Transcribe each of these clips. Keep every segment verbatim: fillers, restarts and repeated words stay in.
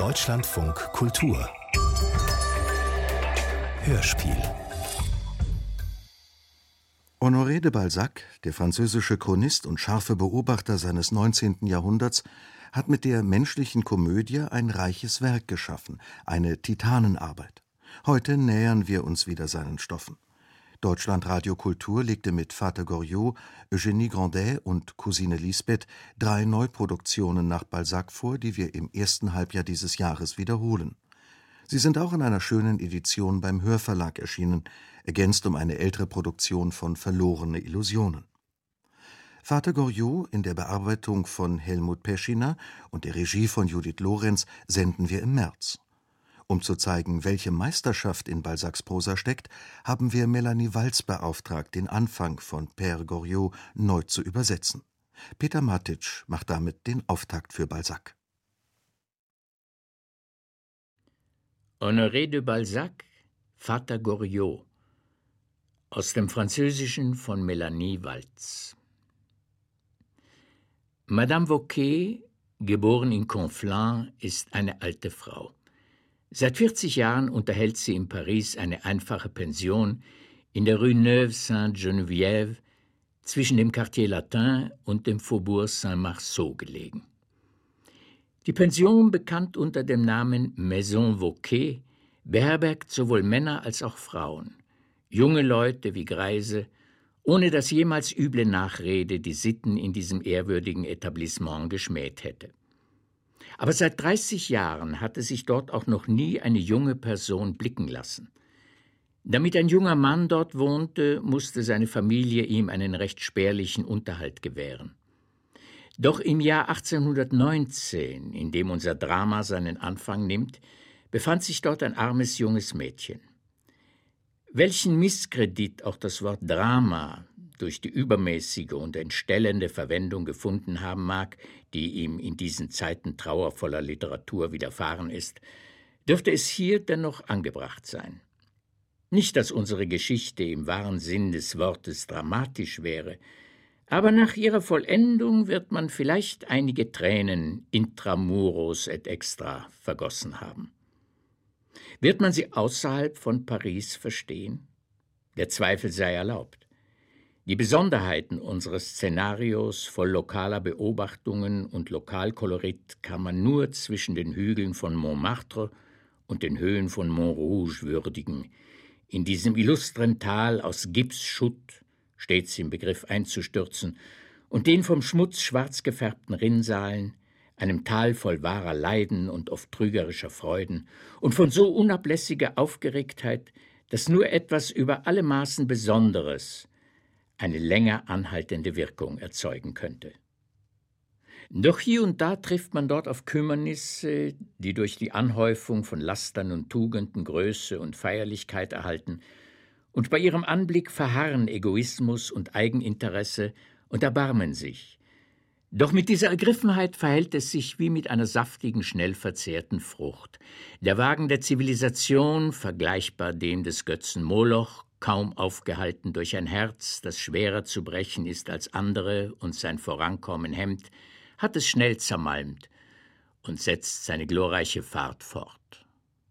Deutschlandfunk Kultur Hörspiel. Honoré de Balzac, der französische Chronist und scharfe Beobachter seines neunzehnten Jahrhunderts, hat mit der menschlichen Komödie ein reiches Werk geschaffen, eine Titanenarbeit. Heute nähern wir uns wieder seinen Stoffen. Deutschlandradio Kultur legte mit Vater Goriot, Eugénie Grandet und Cousine Lisbeth drei Neuproduktionen nach Balzac vor, die wir im ersten Halbjahr dieses Jahres wiederholen. Sie sind auch in einer schönen Edition beim Hörverlag erschienen, ergänzt um eine ältere Produktion von Verlorene Illusionen. Vater Goriot in der Bearbeitung von Helmut Peschiner und der Regie von Judith Lorenz senden wir im März. Um zu zeigen, welche Meisterschaft in Balzacs Prosa steckt, haben wir Melanie Walz beauftragt, den Anfang von Père Goriot neu zu übersetzen. Peter Matic macht damit den Auftakt für Balzac. Honoré de Balzac, Vater Goriot. Aus dem Französischen von Melanie Walz. Madame Wauquez, geboren in Conflans, ist eine alte Frau. Seit vierzig Jahren unterhält sie in Paris eine einfache Pension in der Rue Neuve Sainte-Geneviève zwischen dem Quartier Latin und dem Faubourg Saint-Marceau gelegen. Die Pension, bekannt unter dem Namen Maison Wauquez, beherbergt sowohl Männer als auch Frauen, junge Leute wie Greise, ohne dass jemals üble Nachrede die Sitten in diesem ehrwürdigen Etablissement geschmäht hätte. Aber seit dreißig Jahren hatte sich dort auch noch nie eine junge Person blicken lassen. Damit ein junger Mann dort wohnte, musste seine Familie ihm einen recht spärlichen Unterhalt gewähren. Doch im Jahr achtzehnhundertneunzehn, in dem unser Drama seinen Anfang nimmt, befand sich dort ein armes junges Mädchen. Welchen Misskredit auch das Wort Drama durch die übermäßige und entstellende Verwendung gefunden haben mag, die ihm in diesen Zeiten trauervoller Literatur widerfahren ist, dürfte es hier dennoch angebracht sein. Nicht, dass unsere Geschichte im wahren Sinn des Wortes dramatisch wäre, aber nach ihrer Vollendung wird man vielleicht einige Tränen intramuros et extra vergossen haben. Wird man sie außerhalb von Paris verstehen? Der Zweifel sei erlaubt. Die Besonderheiten unseres Szenarios voll lokaler Beobachtungen und Lokalkolorit kann man nur zwischen den Hügeln von Montmartre und den Höhen von Montrouge würdigen, in diesem illustren Tal aus Gipsschutt, stets im Begriff einzustürzen, und den vom Schmutz schwarz gefärbten Rinnsalen, einem Tal voll wahrer Leiden und oft trügerischer Freuden und von so unablässiger Aufgeregtheit, dass nur etwas über alle Maßen Besonderes eine länger anhaltende Wirkung erzeugen könnte. Doch hier und da trifft man dort auf Kümmernisse, die durch die Anhäufung von Lastern und Tugenden Größe und Feierlichkeit erhalten, und bei ihrem Anblick verharren Egoismus und Eigeninteresse und erbarmen sich. Doch mit dieser Ergriffenheit verhält es sich wie mit einer saftigen, schnell verzehrten Frucht. Der Wagen der Zivilisation, vergleichbar dem des Götzen Moloch, kaum aufgehalten durch ein Herz, das schwerer zu brechen ist als andere und sein Vorankommen hemmt, hat es schnell zermalmt und setzt seine glorreiche Fahrt fort.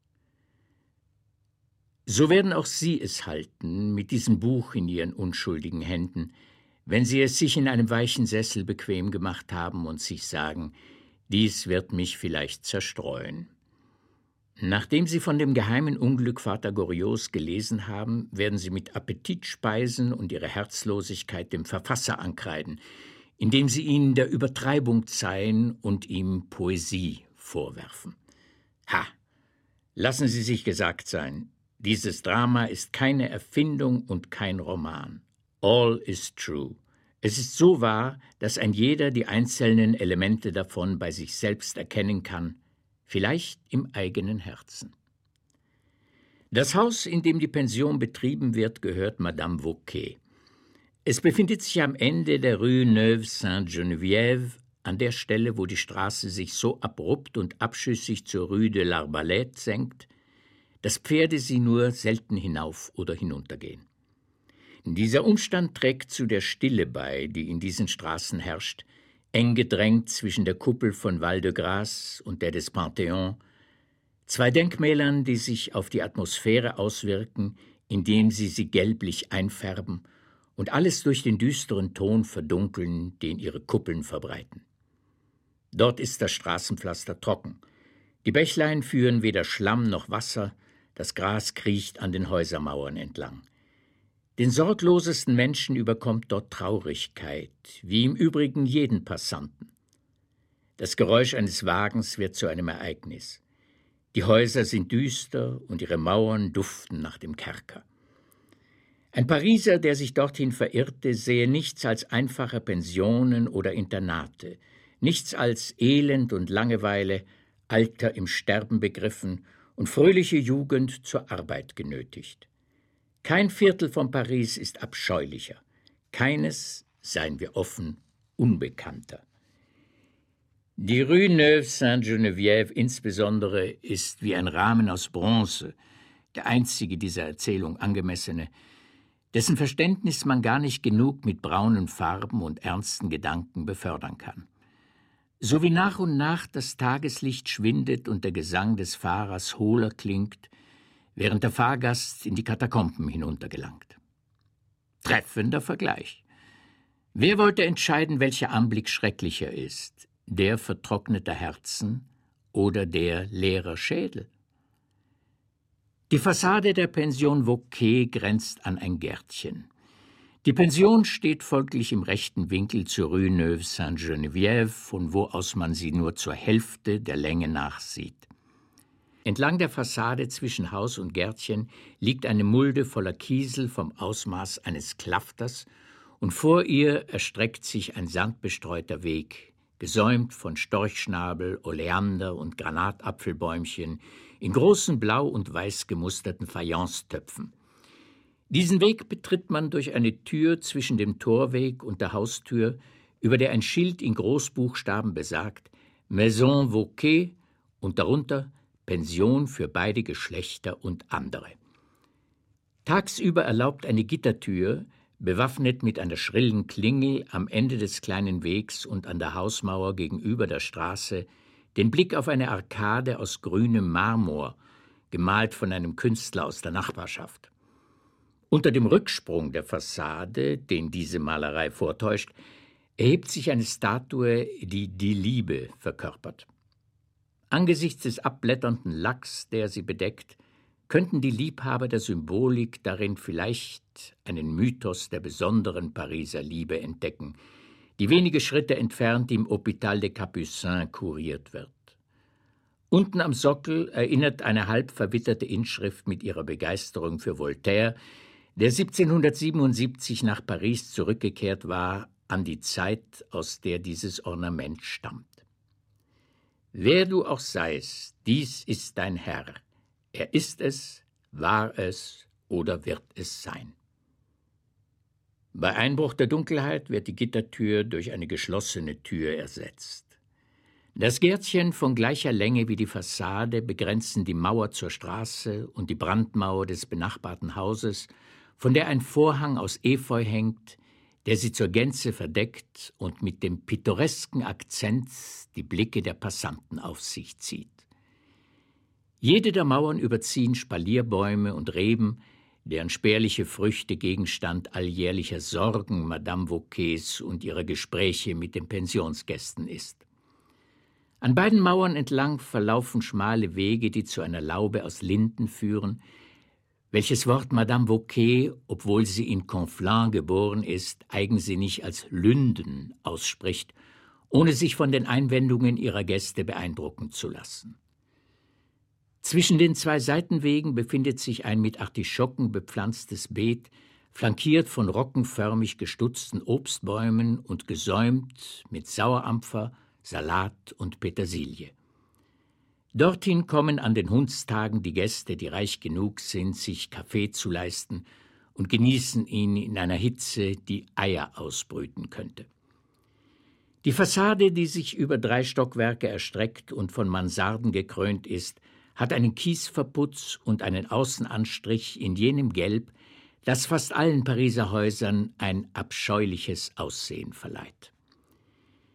So werden auch Sie es halten mit diesem Buch in Ihren unschuldigen Händen, wenn Sie es sich in einem weichen Sessel bequem gemacht haben und sich sagen, dies wird mich vielleicht zerstreuen. Nachdem Sie von dem geheimen Unglück Vater Goriots gelesen haben, werden Sie mit Appetit speisen und Ihre Herzlosigkeit dem Verfasser ankreiden, indem Sie ihn der Übertreibung zeihen und ihm Poesie vorwerfen. Ha! Lassen Sie sich gesagt sein, dieses Drama ist keine Erfindung und kein Roman. All is true. Es ist so wahr, dass ein jeder die einzelnen Elemente davon bei sich selbst erkennen kann, vielleicht im eigenen Herzen. Das Haus, in dem die Pension betrieben wird, gehört Madame Wauquez. Es befindet sich am Ende der Rue Neuve Sainte-Geneviève, an der Stelle, wo die Straße sich so abrupt und abschüssig zur Rue de l'Arbalète senkt, dass Pferde sie nur selten hinauf oder hinuntergehen. Dieser Umstand trägt zu der Stille bei, die in diesen Straßen herrscht, eng gedrängt zwischen der Kuppel von Val-de-Grâce und der des Panthéon, Zwei Denkmälern, die sich auf die Atmosphäre auswirken, indem sie sie gelblich einfärben und alles durch den düsteren Ton verdunkeln, den ihre Kuppeln verbreiten. Dort ist das Straßenpflaster trocken. Die Bächlein führen weder Schlamm noch Wasser, das Gras kriecht an den Häusermauern entlang. Den sorglosesten Menschen überkommt dort Traurigkeit, wie im Übrigen jeden Passanten. Das Geräusch eines Wagens wird zu einem Ereignis. Die Häuser sind düster und ihre Mauern duften nach dem Kerker. Ein Pariser, der sich dorthin verirrte, sähe nichts als einfache Pensionen oder Internate, nichts als Elend und Langeweile, Alter im Sterben begriffen und fröhliche Jugend zur Arbeit genötigt. Kein Viertel von Paris ist abscheulicher, keines, seien wir offen, unbekannter. Die Rue Neuve Sainte-Geneviève insbesondere ist wie ein Rahmen aus Bronze, der einzige dieser Erzählung angemessene, dessen Verständnis man gar nicht genug mit braunen Farben und ernsten Gedanken befördern kann. So wie nach und nach das Tageslicht schwindet und der Gesang des Fahrers hohler klingt, während der Fahrgast in die Katakomben hinuntergelangt. Treffender Vergleich. Wer wollte entscheiden, welcher Anblick schrecklicher ist, der vertrockneter Herzen oder der leerer Schädel? Die Fassade der Pension Vauquer grenzt an ein Gärtchen. Die Pension steht folglich im rechten Winkel zur Rue Neuve Sainte-Geneviève, von wo aus man sie nur zur Hälfte der Länge nach sieht. Entlang der Fassade zwischen Haus und Gärtchen liegt eine Mulde voller Kiesel vom Ausmaß eines Klafters, und vor ihr erstreckt sich ein sandbestreuter Weg, gesäumt von Storchschnabel, Oleander und Granatapfelbäumchen in großen blau und weiß gemusterten Fayencetöpfen. Diesen Weg betritt man durch eine Tür zwischen dem Torweg und der Haustür, über der ein Schild in Großbuchstaben besagt Maison Vauquer und darunter Pension für beide Geschlechter und andere. Tagsüber erlaubt eine Gittertür, bewaffnet mit einer schrillen Klingel am Ende des kleinen Wegs und an der Hausmauer gegenüber der Straße, den Blick auf eine Arkade aus grünem Marmor, gemalt von einem Künstler aus der Nachbarschaft. Unter dem Rücksprung der Fassade, den diese Malerei vortäuscht, erhebt sich eine Statue, die die Liebe verkörpert. Angesichts des abblätternden Lacks, der sie bedeckt, könnten die Liebhaber der Symbolik darin vielleicht einen Mythos der besonderen Pariser Liebe entdecken, die wenige Schritte entfernt im Hôpital des Capucins kuriert wird. Unten am Sockel erinnert eine halb verwitterte Inschrift mit ihrer Begeisterung für Voltaire, der siebzehnhundertsiebenundsiebzig nach Paris zurückgekehrt war, an die Zeit, aus der dieses Ornament stammt. Wer du auch seist, dies ist dein Herr. Er ist es, war es oder wird es sein. Bei Einbruch der Dunkelheit wird die Gittertür durch eine geschlossene Tür ersetzt. Das Gärtchen von gleicher Länge wie die Fassade begrenzen die Mauer zur Straße und die Brandmauer des benachbarten Hauses, von der ein Vorhang aus Efeu hängt, der sie zur Gänze verdeckt und mit dem pittoresken Akzent die Blicke der Passanten auf sich zieht. Jede der Mauern überziehen Spalierbäume und Reben, deren spärliche Früchte Gegenstand alljährlicher Sorgen Madame Vauquers und ihrer Gespräche mit den Pensionsgästen ist. An beiden Mauern entlang verlaufen schmale Wege, die zu einer Laube aus Linden führen, welches Wort Madame Vauquer, obwohl sie in Conflans geboren ist, eigensinnig als Lünden ausspricht, ohne sich von den Einwendungen ihrer Gäste beeindrucken zu lassen. Zwischen den zwei Seitenwegen befindet sich ein mit Artischocken bepflanztes Beet, flankiert von rockenförmig gestutzten Obstbäumen und gesäumt mit Sauerampfer, Salat und Petersilie. Dorthin kommen an den Hundstagen die Gäste, die reich genug sind, sich Kaffee zu leisten, und genießen ihn in einer Hitze, die Eier ausbrüten könnte. Die Fassade, die sich über drei Stockwerke erstreckt und von Mansarden gekrönt ist, hat einen Kiesverputz und einen Außenanstrich in jenem Gelb, das fast allen Pariser Häusern ein abscheuliches Aussehen verleiht.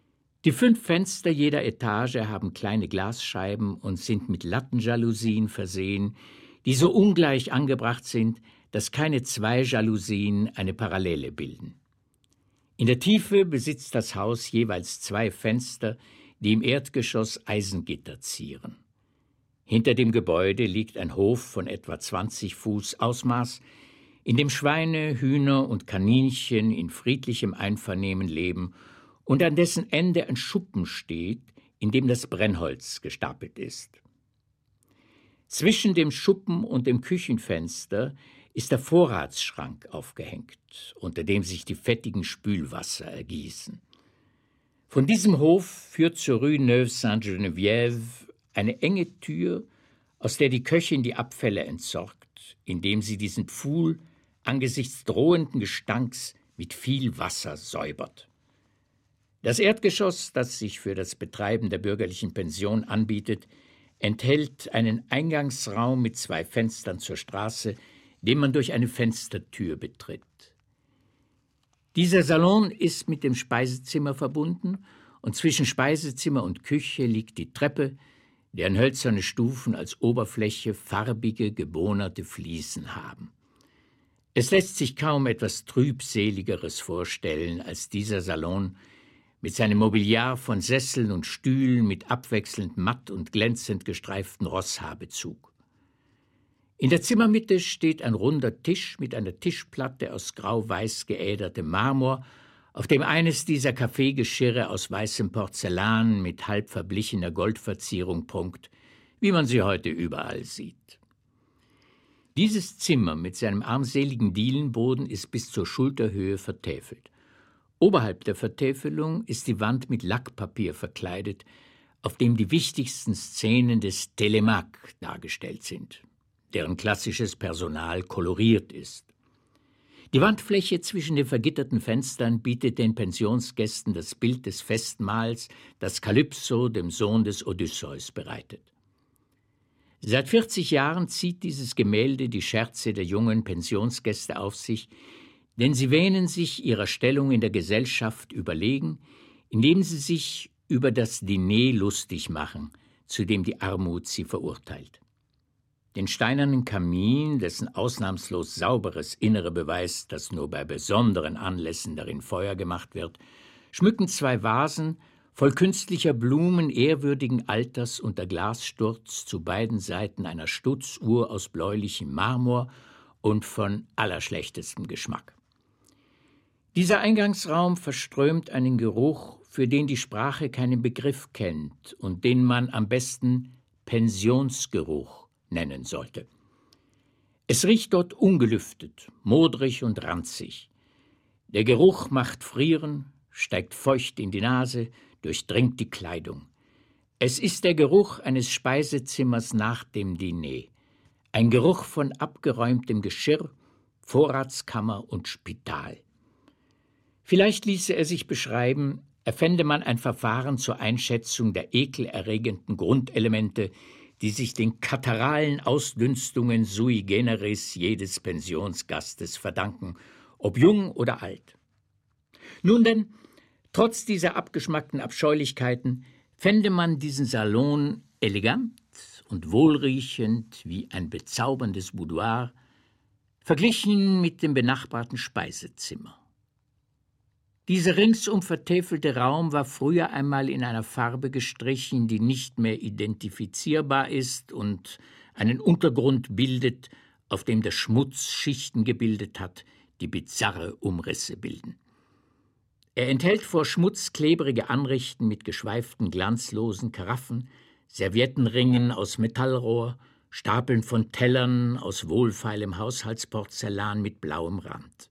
Die fünf Fenster jeder Etage haben kleine Glasscheiben und sind mit Lattenjalousien versehen, die so ungleich angebracht sind, dass keine zwei Jalousien eine Parallele bilden. In der Tiefe besitzt das Haus jeweils zwei Fenster, die im Erdgeschoss Eisengitter zieren. Hinter dem Gebäude liegt ein Hof von etwa zwanzig Fuß Ausmaß, in dem Schweine, Hühner und Kaninchen in friedlichem Einvernehmen leben und an dessen Ende ein Schuppen steht, in dem das Brennholz gestapelt ist. Zwischen dem Schuppen und dem Küchenfenster ist der Vorratsschrank aufgehängt, unter dem sich die fettigen Spülwasser ergießen. Von diesem Hof führt zur Rue Neuve-Sainte-Geneviève eine enge Tür, aus der die Köchin die Abfälle entsorgt, indem sie diesen Pfuhl angesichts drohenden Gestanks mit viel Wasser säubert. Das Erdgeschoss, das sich für das Betreiben der bürgerlichen Pension anbietet, enthält einen Eingangsraum mit zwei Fenstern zur Straße, den man durch eine Fenstertür betritt. Dieser Salon ist mit dem Speisezimmer verbunden und zwischen Speisezimmer und Küche liegt die Treppe, deren hölzerne Stufen als Oberfläche farbige, gebonerte Fliesen haben. Es lässt sich kaum etwas Trübseligeres vorstellen als dieser Salon mit seinem Mobiliar von Sesseln und Stühlen mit abwechselnd matt und glänzend gestreiften Rosshaarbezug. In der Zimmermitte steht ein runder Tisch mit einer Tischplatte aus grau-weiß geädertem Marmor, auf dem eines dieser Kaffeegeschirre aus weißem Porzellan mit halb verblichener Goldverzierung prunkt, wie man sie heute überall sieht. Dieses Zimmer mit seinem armseligen Dielenboden ist bis zur Schulterhöhe vertäfelt. Oberhalb der Vertäfelung ist die Wand mit Lackpapier verkleidet, auf dem die wichtigsten Szenen des Télémaque dargestellt sind, deren klassisches Personal koloriert ist. Die Wandfläche zwischen den vergitterten Fenstern bietet den Pensionsgästen das Bild des Festmahls, das Kalypso, dem Sohn des Odysseus, bereitet. Seit vierzig Jahren zieht dieses Gemälde die Scherze der jungen Pensionsgäste auf sich, denn sie wähnen sich ihrer Stellung in der Gesellschaft überlegen, indem sie sich über das Diner lustig machen, zu dem die Armut sie verurteilt. Den steinernen Kamin, dessen ausnahmslos sauberes Innere beweist, dass nur bei besonderen Anlässen darin Feuer gemacht wird, schmücken zwei Vasen voll künstlicher Blumen ehrwürdigen Alters unter Glassturz zu beiden Seiten einer Stutzuhr aus bläulichem Marmor und von allerschlechtestem Geschmack. Dieser Eingangsraum verströmt einen Geruch, für den die Sprache keinen Begriff kennt und den man am besten Pensionsgeruch nennen sollte. Es riecht dort ungelüftet, modrig und ranzig. Der Geruch macht frieren, steigt feucht in die Nase, durchdringt die Kleidung. Es ist der Geruch eines Speisezimmers nach dem Diner. Ein Geruch von abgeräumtem Geschirr, Vorratskammer und Spital. Vielleicht ließe er sich beschreiben, erfände man ein Verfahren zur Einschätzung der ekelerregenden Grundelemente, die sich den kataralen Ausdünstungen sui generis jedes Pensionsgastes verdanken, ob jung oder alt. Nun denn, trotz dieser abgeschmackten Abscheulichkeiten fände man diesen Salon elegant und wohlriechend wie ein bezauberndes Boudoir, verglichen mit dem benachbarten Speisezimmer. Dieser ringsum vertäfelte Raum war früher einmal in einer Farbe gestrichen, die nicht mehr identifizierbar ist und einen Untergrund bildet, auf dem der Schmutz Schichten gebildet hat, die bizarre Umrisse bilden. Er enthält vor Schmutz klebrige Anrichten mit geschweiften, glanzlosen Karaffen, Serviettenringen aus Metallrohr, Stapeln von Tellern aus wohlfeilem Haushaltsporzellan mit blauem Rand.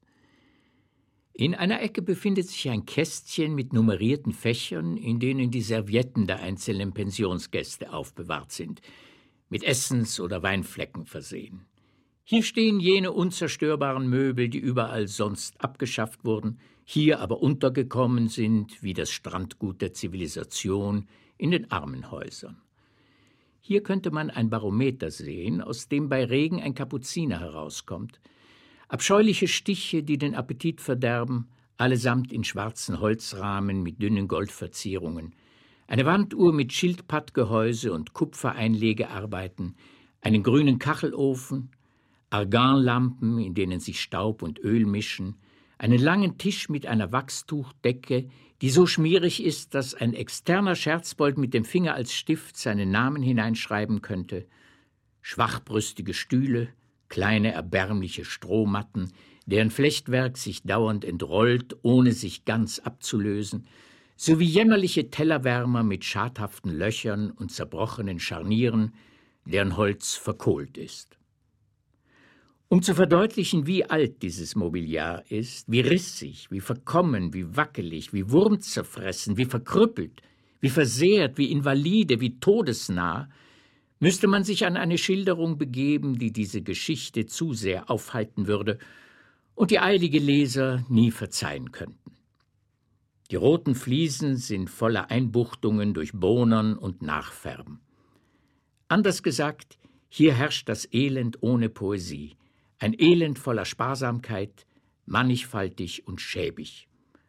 In einer Ecke befindet sich ein Kästchen mit nummerierten Fächern, in denen die Servietten der einzelnen Pensionsgäste aufbewahrt sind, mit Essens- oder Weinflecken versehen. Hier stehen jene unzerstörbaren Möbel, die überall sonst abgeschafft wurden, hier aber untergekommen sind, wie das Strandgut der Zivilisation in den Armenhäusern. Hier könnte man ein Barometer sehen, aus dem bei Regen ein Kapuziner herauskommt. Abscheuliche Stiche, die den Appetit verderben, allesamt in schwarzen Holzrahmen mit dünnen Goldverzierungen, eine Wanduhr mit Schildpattgehäuse und Kupfereinlegearbeiten, einen grünen Kachelofen, Arganlampen, in denen sich Staub und Öl mischen, einen langen Tisch mit einer Wachstuchdecke, die so schmierig ist, dass ein externer Scherzbold mit dem Finger als Stift seinen Namen hineinschreiben könnte, schwachbrüstige Stühle, kleine erbärmliche Strohmatten, deren Flechtwerk sich dauernd entrollt, ohne sich ganz abzulösen, sowie jämmerliche Tellerwärmer mit schadhaften Löchern und zerbrochenen Scharnieren, deren Holz verkohlt ist. Um zu verdeutlichen, wie alt dieses Mobiliar ist, wie rissig, wie verkommen, wie wackelig, wie wurmzerfressen, wie verkrüppelt, wie versehrt, wie invalide, wie todesnah, müsste man sich an eine Schilderung begeben, die diese Geschichte zu sehr aufhalten würde und die eilige Leser nie verzeihen könnten. Die roten Fliesen sind voller Einbuchtungen durch Bohnern und Nachfärben. Anders gesagt, hier herrscht das Elend ohne Poesie, ein Elend voller Sparsamkeit, mannigfaltig und schäbig.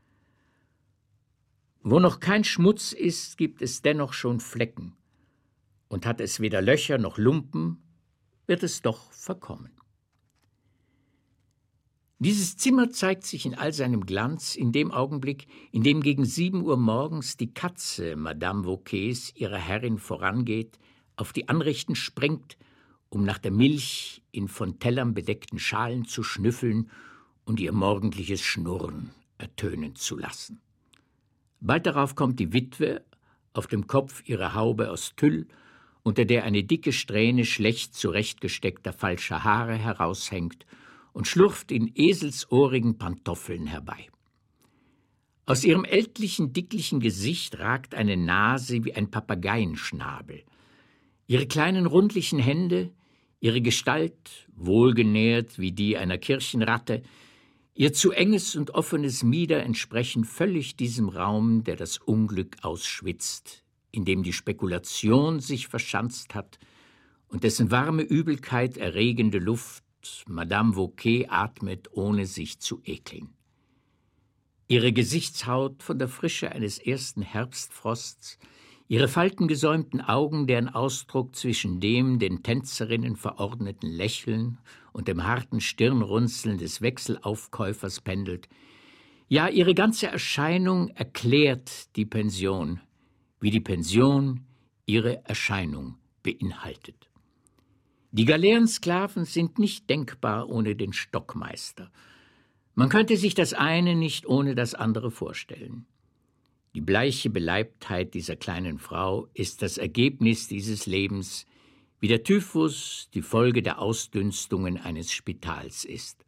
Wo noch kein Schmutz ist, gibt es dennoch schon Flecken, und hat es weder Löcher noch Lumpen, wird es doch verkommen. Dieses Zimmer zeigt sich in all seinem Glanz in dem Augenblick, in dem gegen sieben Uhr morgens die Katze Madame Vauquers ihrer Herrin vorangeht, auf die Anrichten springt, um nach der Milch in von Tellern bedeckten Schalen zu schnüffeln und ihr morgendliches Schnurren ertönen zu lassen. Bald darauf kommt die Witwe, auf dem Kopf ihre Haube aus Tüll, unter der eine dicke Strähne schlecht zurechtgesteckter falscher Haare heraushängt, und schlurft in eselsohrigen Pantoffeln herbei. Aus ihrem ältlichen, dicklichen Gesicht ragt eine Nase wie ein Papageienschnabel. Ihre kleinen, rundlichen Hände, ihre Gestalt, wohlgenährt wie die einer Kirchenratte, ihr zu enges und offenes Mieder entsprechen völlig diesem Raum, der das Unglück ausschwitzt, in dem die Spekulation sich verschanzt hat und dessen warme Übelkeit erregende Luft Madame Vauquer atmet, ohne sich zu ekeln. Ihre Gesichtshaut von der Frische eines ersten Herbstfrosts, ihre faltengesäumten Augen, deren Ausdruck zwischen dem den Tänzerinnen verordneten Lächeln und dem harten Stirnrunzeln des Wechselaufkäufers pendelt, ja, ihre ganze Erscheinung erklärt die Pension, wie die Pension ihre Erscheinung beinhaltet. Die Galeerensklaven sind nicht denkbar ohne den Stockmeister. Man könnte sich das eine nicht ohne das andere vorstellen. Die bleiche Beleibtheit dieser kleinen Frau ist das Ergebnis dieses Lebens, wie der Typhus die Folge der Ausdünstungen eines Spitals ist.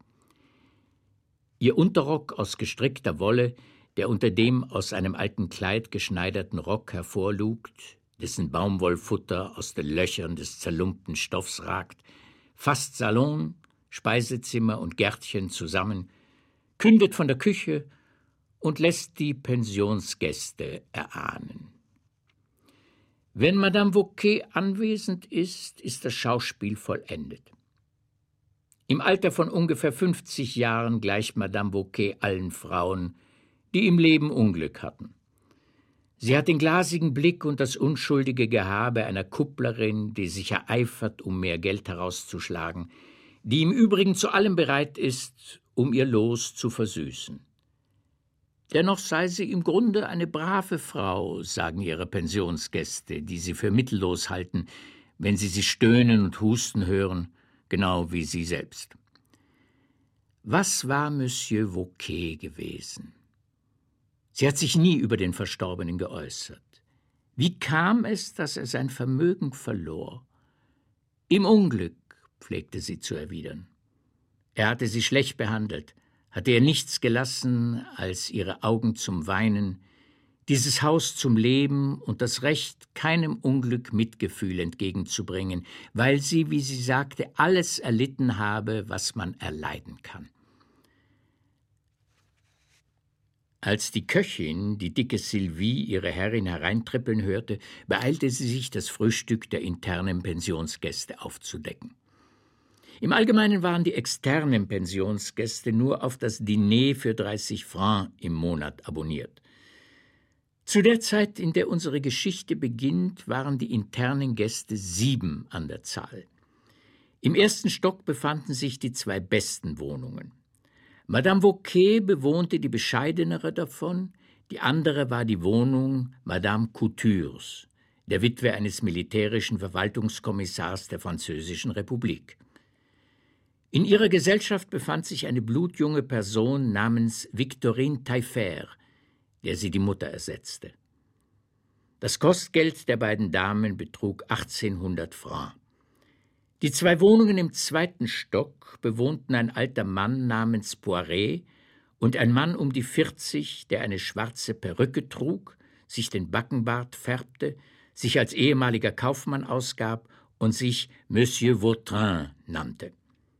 Ihr Unterrock aus gestrickter Wolle, der unter dem aus einem alten Kleid geschneiderten Rock hervorlugt, dessen Baumwollfutter aus den Löchern des zerlumpten Stoffs ragt, fasst Salon, Speisezimmer und Gärtchen zusammen, kündet von der Küche und lässt die Pensionsgäste erahnen. Wenn Madame Vauquer anwesend ist, ist das Schauspiel vollendet. Im Alter von ungefähr fünfzig Jahren gleicht Madame Vauquer allen Frauen, die im Leben Unglück hatten. Sie hat den glasigen Blick und das unschuldige Gehabe einer Kupplerin, die sich ereifert, um mehr Geld herauszuschlagen, die im Übrigen zu allem bereit ist, um ihr Los zu versüßen. Dennoch sei sie im Grunde eine brave Frau, sagen ihre Pensionsgäste, die sie für mittellos halten, wenn sie sie stöhnen und husten hören, genau wie sie selbst. Was war Monsieur Vauquer gewesen? Sie hat sich nie über den Verstorbenen geäußert. Wie kam es, dass er sein Vermögen verlor? Im Unglück, pflegte sie zu erwidern. Er hatte sie schlecht behandelt, hatte ihr nichts gelassen als ihre Augen zum Weinen, dieses Haus zum Leben und das Recht, keinem Unglück Mitgefühl entgegenzubringen, weil sie, wie sie sagte, alles erlitten habe, was man erleiden kann. Als die Köchin, die dicke Sylvie, ihre Herrin hereintrippeln hörte, beeilte sie sich, das Frühstück der internen Pensionsgäste aufzudecken. Im Allgemeinen waren die externen Pensionsgäste nur auf das Diner für dreißig Francs im Monat abonniert. Zu der Zeit, in der unsere Geschichte beginnt, waren die internen Gäste sieben an der Zahl. Im ersten Stock befanden sich die zwei besten Wohnungen. Madame Vauquer bewohnte die bescheidenere davon, die andere war die Wohnung Madame Coutures, der Witwe eines militärischen Verwaltungskommissars der Französischen Republik. In ihrer Gesellschaft befand sich eine blutjunge Person namens Victorine Taillefer, der sie die Mutter ersetzte. Das Kostgeld der beiden Damen betrug achtzehnhundert Francs. Die zwei Wohnungen im zweiten Stock bewohnten ein alter Mann namens Poiret und ein Mann um die vierzig, der eine schwarze Perücke trug, sich den Backenbart färbte, sich als ehemaliger Kaufmann ausgab und sich Monsieur Vautrin nannte.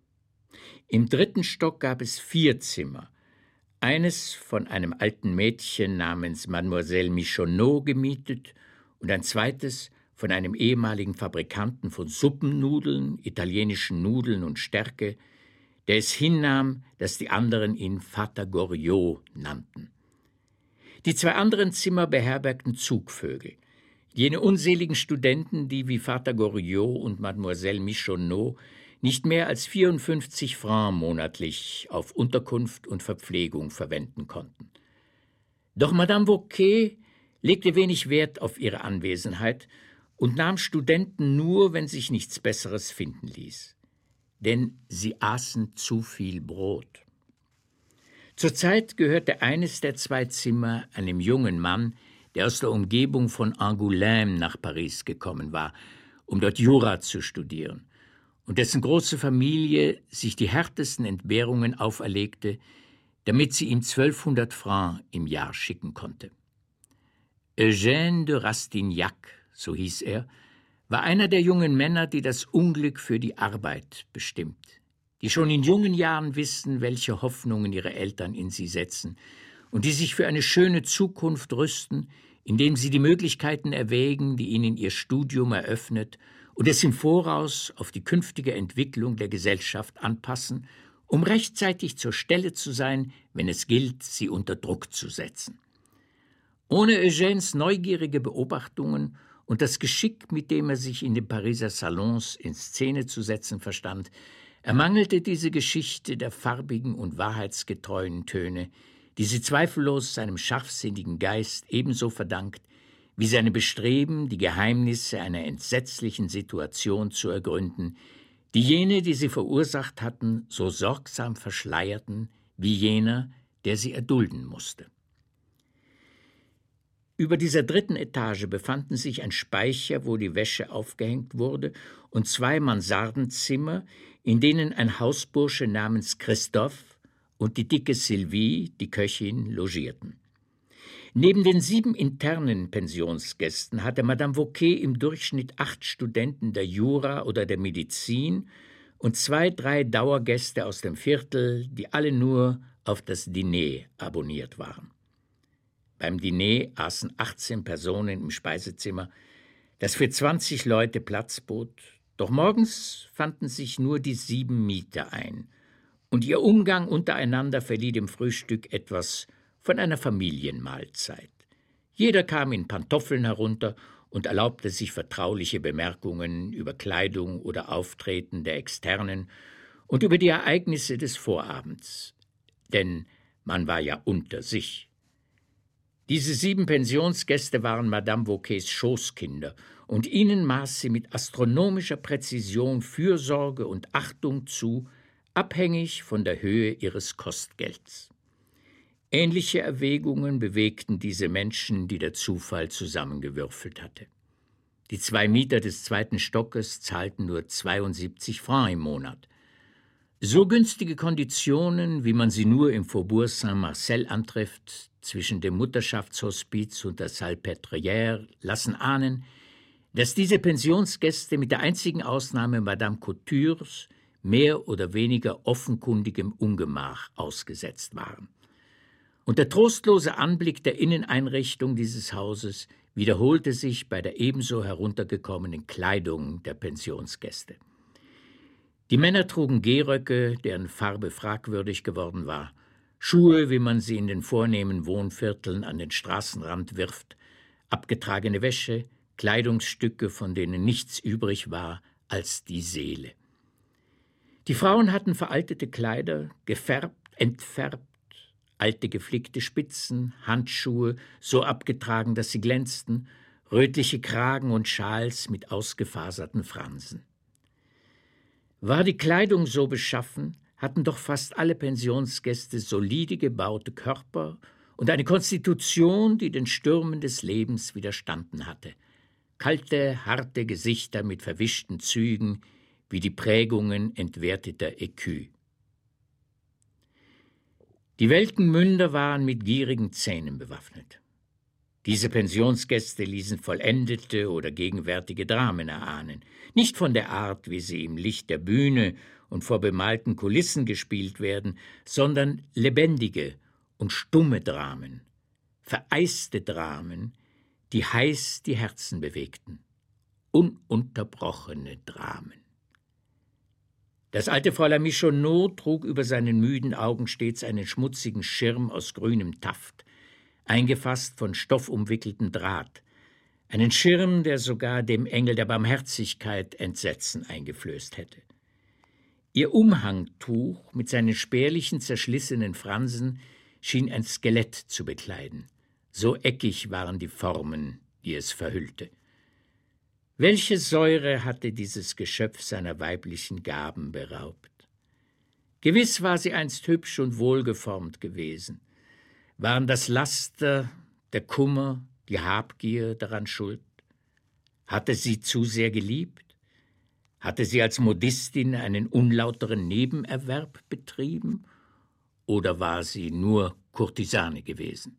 Im dritten Stock gab es vier Zimmer, eines von einem alten Mädchen namens Mademoiselle Michonneau gemietet und ein zweites von einem ehemaligen Fabrikanten von Suppennudeln, italienischen Nudeln und Stärke, der es hinnahm, dass die anderen ihn Vater Goriot nannten. Die zwei anderen Zimmer beherbergten Zugvögel, jene unseligen Studenten, die wie Vater Goriot und Mademoiselle Michonneau nicht mehr als vierundfünfzig Francs monatlich auf Unterkunft und Verpflegung verwenden konnten. Doch Madame Vauquer legte wenig Wert auf ihre Anwesenheit und nahm Studenten nur, wenn sich nichts Besseres finden ließ. Denn sie aßen zu viel Brot. Zurzeit gehörte eines der zwei Zimmer einem jungen Mann, der aus der Umgebung von Angoulême nach Paris gekommen war, um dort Jura zu studieren, und dessen große Familie sich die härtesten Entbehrungen auferlegte, damit sie ihm zwölfhundert Francs im Jahr schicken konnte. Eugène de Rastignac, so hieß er, war einer der jungen Männer, die das Unglück für die Arbeit bestimmt, die schon in jungen Jahren wissen, welche Hoffnungen ihre Eltern in sie setzen und die sich für eine schöne Zukunft rüsten, indem sie die Möglichkeiten erwägen, die ihnen ihr Studium eröffnet, und es im Voraus auf die künftige Entwicklung der Gesellschaft anpassen, um rechtzeitig zur Stelle zu sein, wenn es gilt, sie unter Druck zu setzen. Ohne Eugènes neugierige Beobachtungen und das Geschick, mit dem er sich in den Pariser Salons in Szene zu setzen verstand, ermangelte diese Geschichte der farbigen und wahrheitsgetreuen Töne, die sie zweifellos seinem scharfsinnigen Geist ebenso verdankt, wie seine Bestreben, die Geheimnisse einer entsetzlichen Situation zu ergründen, die jene, die sie verursacht hatten, so sorgsam verschleierten, wie jener, der sie erdulden musste. Über dieser dritten Etage befanden sich ein Speicher, wo die Wäsche aufgehängt wurde, und zwei Mansardenzimmer, in denen ein Hausbursche namens Christophe und die dicke Sylvie, die Köchin, logierten. Neben den sieben internen Pensionsgästen hatte Madame Vauquer im Durchschnitt acht Studenten der Jura oder der Medizin und zwei, drei Dauergäste aus dem Viertel, die alle nur auf das Diner abonniert waren. Beim Diner aßen achtzehn Personen im Speisezimmer, das für zwanzig Leute Platz bot, doch morgens fanden sich nur die sieben Mieter ein, und ihr Umgang untereinander verlieh dem Frühstück etwas von einer Familienmahlzeit. Jeder kam in Pantoffeln herunter und erlaubte sich vertrauliche Bemerkungen über Kleidung oder Auftreten der Externen und über die Ereignisse des Vorabends. Denn man war ja unter sich. Diese sieben Pensionsgäste waren Madame Vauquers Schoßkinder, und ihnen maß sie mit astronomischer Präzision Fürsorge und Achtung zu, abhängig von der Höhe ihres Kostgelds. Ähnliche Erwägungen bewegten diese Menschen, die der Zufall zusammengewürfelt hatte. Die zwei Mieter des zweiten Stockes zahlten nur zweiundsiebzig Francs im Monat. So günstige Konditionen, wie man sie nur im Faubourg Saint-Marcel antrifft, zwischen dem Mutterschaftshospiz und der Salpêtrière, lassen ahnen, dass diese Pensionsgäste mit der einzigen Ausnahme Madame Coutures mehr oder weniger offenkundigem Ungemach ausgesetzt waren. Und der trostlose Anblick der Inneneinrichtung dieses Hauses wiederholte sich bei der ebenso heruntergekommenen Kleidung der Pensionsgäste. Die Männer trugen Gehröcke, deren Farbe fragwürdig geworden war, Schuhe, wie man sie in den vornehmen Wohnvierteln an den Straßenrand wirft, abgetragene Wäsche, Kleidungsstücke, von denen nichts übrig war als die Seele. Die Frauen hatten veraltete Kleider, gefärbt, entfärbt, alte geflickte Spitzen, Handschuhe, so abgetragen, dass sie glänzten, rötliche Kragen und Schals mit ausgefaserten Fransen. War die Kleidung so beschaffen, hatten doch fast alle Pensionsgäste solide gebaute Körper und eine Konstitution, die den Stürmen des Lebens widerstanden hatte. Kalte, harte Gesichter mit verwischten Zügen, wie die Prägungen entwerteter Écus. Die welken Münder waren mit gierigen Zähnen bewaffnet. Diese Pensionsgäste ließen vollendete oder gegenwärtige Dramen erahnen, nicht von der Art, wie sie im Licht der Bühne und vor bemalten Kulissen gespielt werden, sondern lebendige und stumme Dramen, vereiste Dramen, die heiß die Herzen bewegten, ununterbrochene Dramen. Das alte Fräulein Michonneau trug über seinen müden Augen stets einen schmutzigen Schirm aus grünem Taft, eingefasst von stoffumwickeltem Draht, einen Schirm, der sogar dem Engel der Barmherzigkeit Entsetzen eingeflößt hätte. Ihr Umhangtuch mit seinen spärlichen, zerschlissenen Fransen schien ein Skelett zu bekleiden. So eckig waren die Formen, die es verhüllte. Welche Säure hatte dieses Geschöpf seiner weiblichen Gaben beraubt? Gewiss war sie einst hübsch und wohlgeformt gewesen. Waren das Laster, der Kummer, die Habgier daran schuld? Hatte sie zu sehr geliebt? Hatte sie als Modistin einen unlauteren Nebenerwerb betrieben? Oder war sie nur Kurtisane gewesen?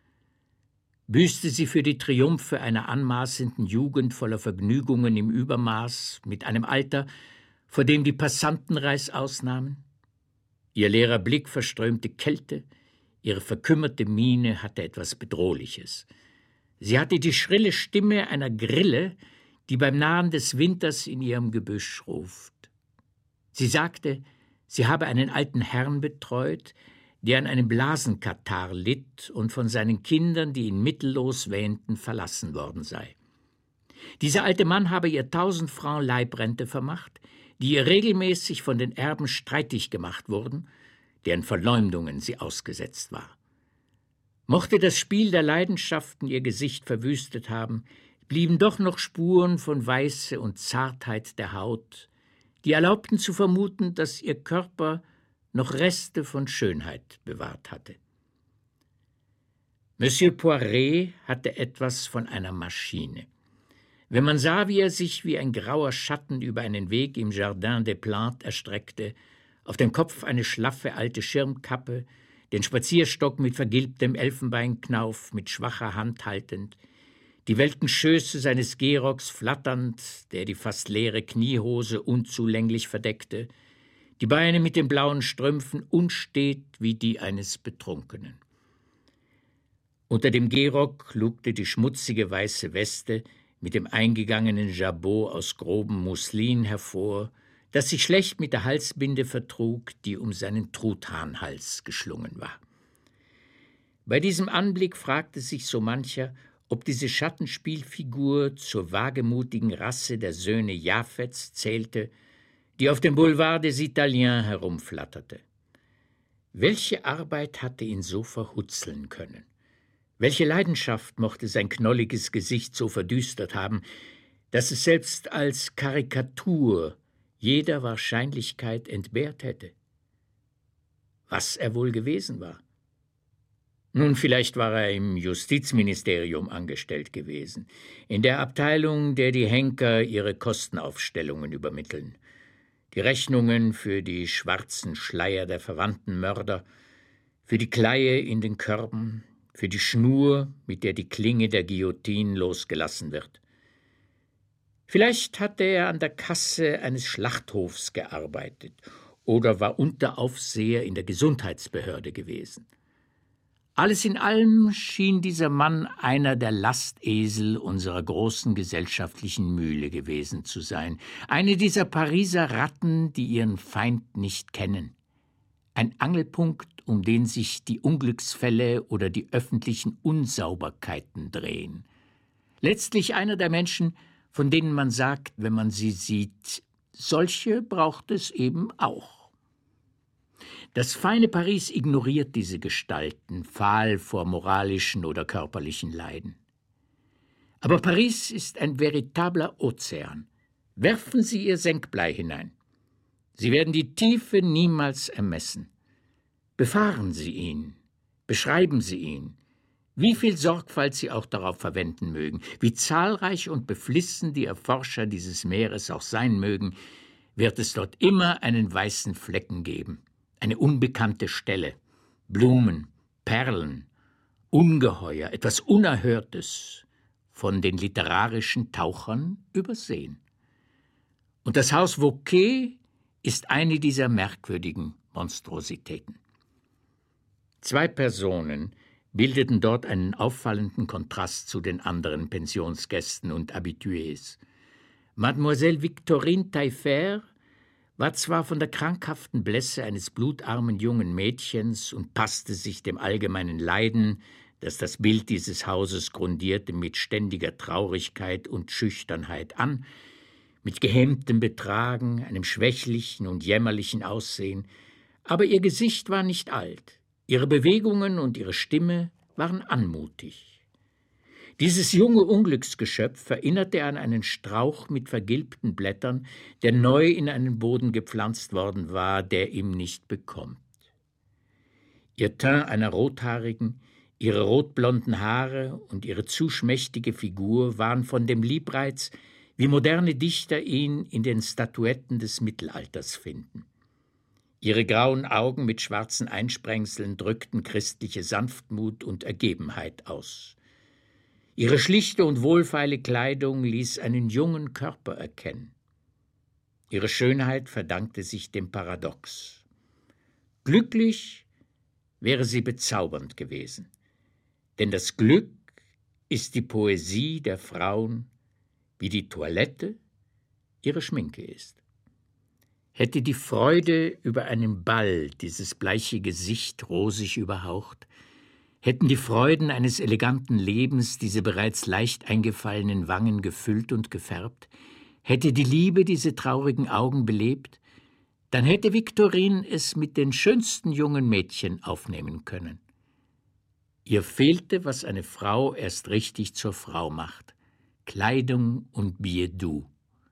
Büßte sie für die Triumphe einer anmaßenden Jugend voller Vergnügungen im Übermaß mit einem Alter, vor dem die Passanten reißaus nahmen? Ihr leerer Blick verströmte Kälte, ihre verkümmerte Miene hatte etwas Bedrohliches. Sie hatte die schrille Stimme einer Grille, die beim Nahen des Winters in ihrem Gebüsch ruft. Sie sagte, sie habe einen alten Herrn betreut, der an einem Blasenkatarrh litt und von seinen Kindern, die ihn mittellos wähnten, verlassen worden sei. Dieser alte Mann habe ihr tausend Francs Leibrente vermacht, die ihr regelmäßig von den Erben streitig gemacht wurden, deren Verleumdungen sie ausgesetzt war. Mochte das Spiel der Leidenschaften ihr Gesicht verwüstet haben, blieben doch noch Spuren von Weiße und Zartheit der Haut, die erlaubten zu vermuten, dass ihr Körper noch Reste von Schönheit bewahrt hatte. Monsieur Poiret hatte etwas von einer Maschine. Wenn man sah, wie er sich wie ein grauer Schatten über einen Weg im Jardin des Plantes erstreckte, auf dem Kopf eine schlaffe alte Schirmkappe, den Spazierstock mit vergilbtem Elfenbeinknauf mit schwacher Hand haltend, die welken Schöße seines Gehrocks flatternd, der die fast leere Kniehose unzulänglich verdeckte, die Beine mit den blauen Strümpfen unstet wie die eines Betrunkenen. Unter dem Gehrock lugte die schmutzige weiße Weste mit dem eingegangenen Jabot aus grobem Muslin hervor, das sich schlecht mit der Halsbinde vertrug, die um seinen Truthahnhals geschlungen war. Bei diesem Anblick fragte sich so mancher, ob diese Schattenspielfigur zur wagemutigen Rasse der Söhne Japhets zählte, die auf dem Boulevard des Italiens herumflatterte. Welche Arbeit hatte ihn so verhutzeln können? Welche Leidenschaft mochte sein knolliges Gesicht so verdüstert haben, dass es selbst als Karikatur jeder Wahrscheinlichkeit entbehrt hätte? Was er wohl gewesen war? Nun, vielleicht war er im Justizministerium angestellt gewesen, in der Abteilung, der die Henker ihre Kostenaufstellungen übermitteln. Die Rechnungen für die schwarzen Schleier der verwandten Mörder, für die Kleie in den Körben, für die Schnur, mit der die Klinge der Guillotine losgelassen wird. Vielleicht hatte er an der Kasse eines Schlachthofs gearbeitet oder war Unteraufseher in der Gesundheitsbehörde gewesen. Alles in allem schien dieser Mann einer der Lastesel unserer großen gesellschaftlichen Mühle gewesen zu sein, eine dieser Pariser Ratten, die ihren Feind nicht kennen. Ein Angelpunkt, um den sich die Unglücksfälle oder die öffentlichen Unsauberkeiten drehen. Letztlich einer der Menschen, von denen man sagt, wenn man sie sieht, solche braucht es eben auch. Das feine Paris ignoriert diese Gestalten, fahl vor moralischen oder körperlichen Leiden. Aber Paris ist ein veritabler Ozean. Werfen Sie Ihr Senkblei hinein. Sie werden die Tiefe niemals ermessen. Befahren Sie ihn, beschreiben Sie ihn, wie viel Sorgfalt Sie auch darauf verwenden mögen, wie zahlreich und beflissen die Erforscher dieses Meeres auch sein mögen, wird es dort immer einen weißen Flecken geben. Eine unbekannte Stelle, Blumen, Perlen, Ungeheuer, etwas Unerhörtes, von den literarischen Tauchern übersehen. Und das Haus Vauquer ist eine dieser merkwürdigen Monstrositäten. Zwei Personen bildeten dort einen auffallenden Kontrast zu den anderen Pensionsgästen und Habitués. Mademoiselle Victorine Taillefer war zwar von der krankhaften Blässe eines blutarmen jungen Mädchens und passte sich dem allgemeinen Leiden, das das Bild dieses Hauses grundierte, mit ständiger Traurigkeit und Schüchternheit an, mit gehemmtem Betragen, einem schwächlichen und jämmerlichen Aussehen, aber ihr Gesicht war nicht alt, ihre Bewegungen und ihre Stimme waren anmutig. Dieses junge Unglücksgeschöpf erinnerte an einen Strauch mit vergilbten Blättern, der neu in einen Boden gepflanzt worden war, der ihm nicht bekommt. Ihr Teint einer Rothaarigen, ihre rotblonden Haare und ihre zu schmächtige Figur waren von dem Liebreiz, wie moderne Dichter ihn in den Statuetten des Mittelalters finden. Ihre grauen Augen mit schwarzen Einsprengseln drückten christliche Sanftmut und Ergebenheit aus. Ihre schlichte und wohlfeile Kleidung ließ einen jungen Körper erkennen. Ihre Schönheit verdankte sich dem Paradox. Glücklich wäre sie bezaubernd gewesen, denn das Glück ist die Poesie der Frauen, wie die Toilette ihre Schminke ist. Hätte die Freude über einen Ball dieses bleiche Gesicht rosig überhaucht, hätten die Freuden eines eleganten Lebens diese bereits leicht eingefallenen Wangen gefüllt und gefärbt, hätte die Liebe diese traurigen Augen belebt, dann hätte Victorine es mit den schönsten jungen Mädchen aufnehmen können. Ihr fehlte, was eine Frau erst richtig zur Frau macht: Kleidung und billet doux.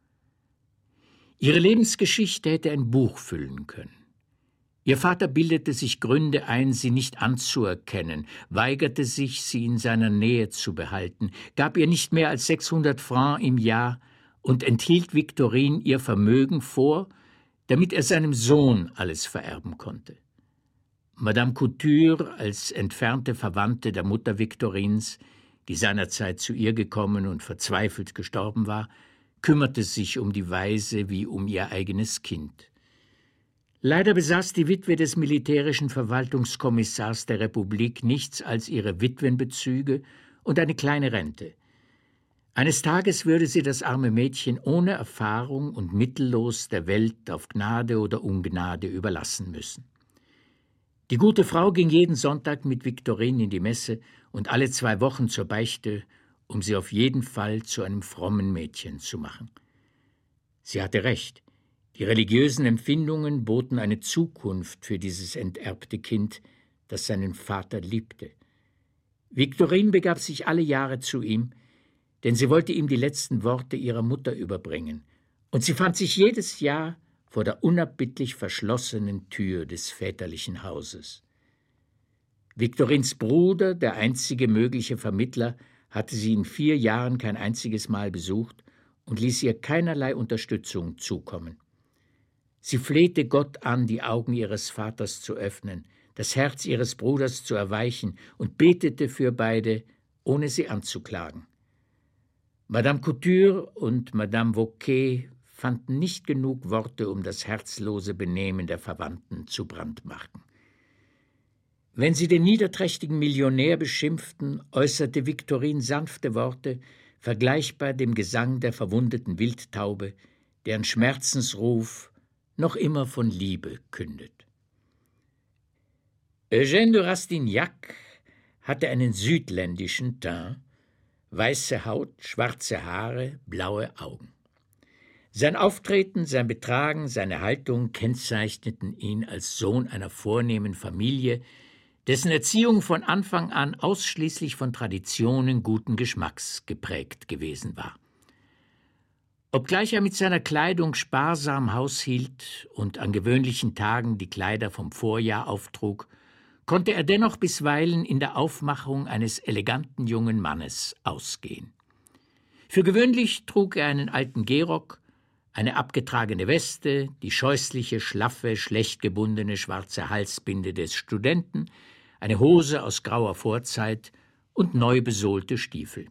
Ihre Lebensgeschichte hätte ein Buch füllen können. Ihr Vater bildete sich Gründe ein, sie nicht anzuerkennen, weigerte sich, sie in seiner Nähe zu behalten, gab ihr nicht mehr als sechshundert Francs im Jahr und enthielt Victorine ihr Vermögen vor, damit er seinem Sohn alles vererben konnte. Madame Couture, als entfernte Verwandte der Mutter Victorines, die seinerzeit zu ihr gekommen und verzweifelt gestorben war, kümmerte sich um die Waise wie um ihr eigenes Kind. Leider besaß die Witwe des militärischen Verwaltungskommissars der Republik nichts als ihre Witwenbezüge und eine kleine Rente. Eines Tages würde sie das arme Mädchen ohne Erfahrung und mittellos der Welt auf Gnade oder Ungnade überlassen müssen. Die gute Frau ging jeden Sonntag mit Victorine in die Messe und alle zwei Wochen zur Beichte, um sie auf jeden Fall zu einem frommen Mädchen zu machen. Sie hatte recht. Die religiösen Empfindungen boten eine Zukunft für dieses enterbte Kind, das seinen Vater liebte. Victorine begab sich alle Jahre zu ihm, denn sie wollte ihm die letzten Worte ihrer Mutter überbringen, und sie fand sich jedes Jahr vor der unabbittlich verschlossenen Tür des väterlichen Hauses. Victorines Bruder, der einzige mögliche Vermittler, hatte sie in vier Jahren kein einziges Mal besucht und ließ ihr keinerlei Unterstützung zukommen. Sie flehte Gott an, die Augen ihres Vaters zu öffnen, das Herz ihres Bruders zu erweichen, und betete für beide, ohne sie anzuklagen. Madame Couture und Madame Vauquer fanden nicht genug Worte, um das herzlose Benehmen der Verwandten zu brandmarken. Wenn sie den niederträchtigen Millionär beschimpften, äußerte Victorine sanfte Worte, vergleichbar dem Gesang der verwundeten Wildtaube, deren Schmerzensruf noch immer von Liebe kündet. Eugène de Rastignac hatte einen südländischen Teint, weiße Haut, schwarze Haare, blaue Augen. Sein Auftreten, sein Betragen, seine Haltung kennzeichneten ihn als Sohn einer vornehmen Familie, dessen Erziehung von Anfang an ausschließlich von Traditionen guten Geschmacks geprägt gewesen war. Obgleich er mit seiner Kleidung sparsam haushielt und an gewöhnlichen Tagen die Kleider vom Vorjahr auftrug, konnte er dennoch bisweilen in der Aufmachung eines eleganten jungen Mannes ausgehen. Für gewöhnlich trug er einen alten Gehrock, eine abgetragene Weste, die scheußliche, schlaffe, schlecht gebundene schwarze Halsbinde des Studenten, eine Hose aus grauer Vorzeit und neu besohlte Stiefel.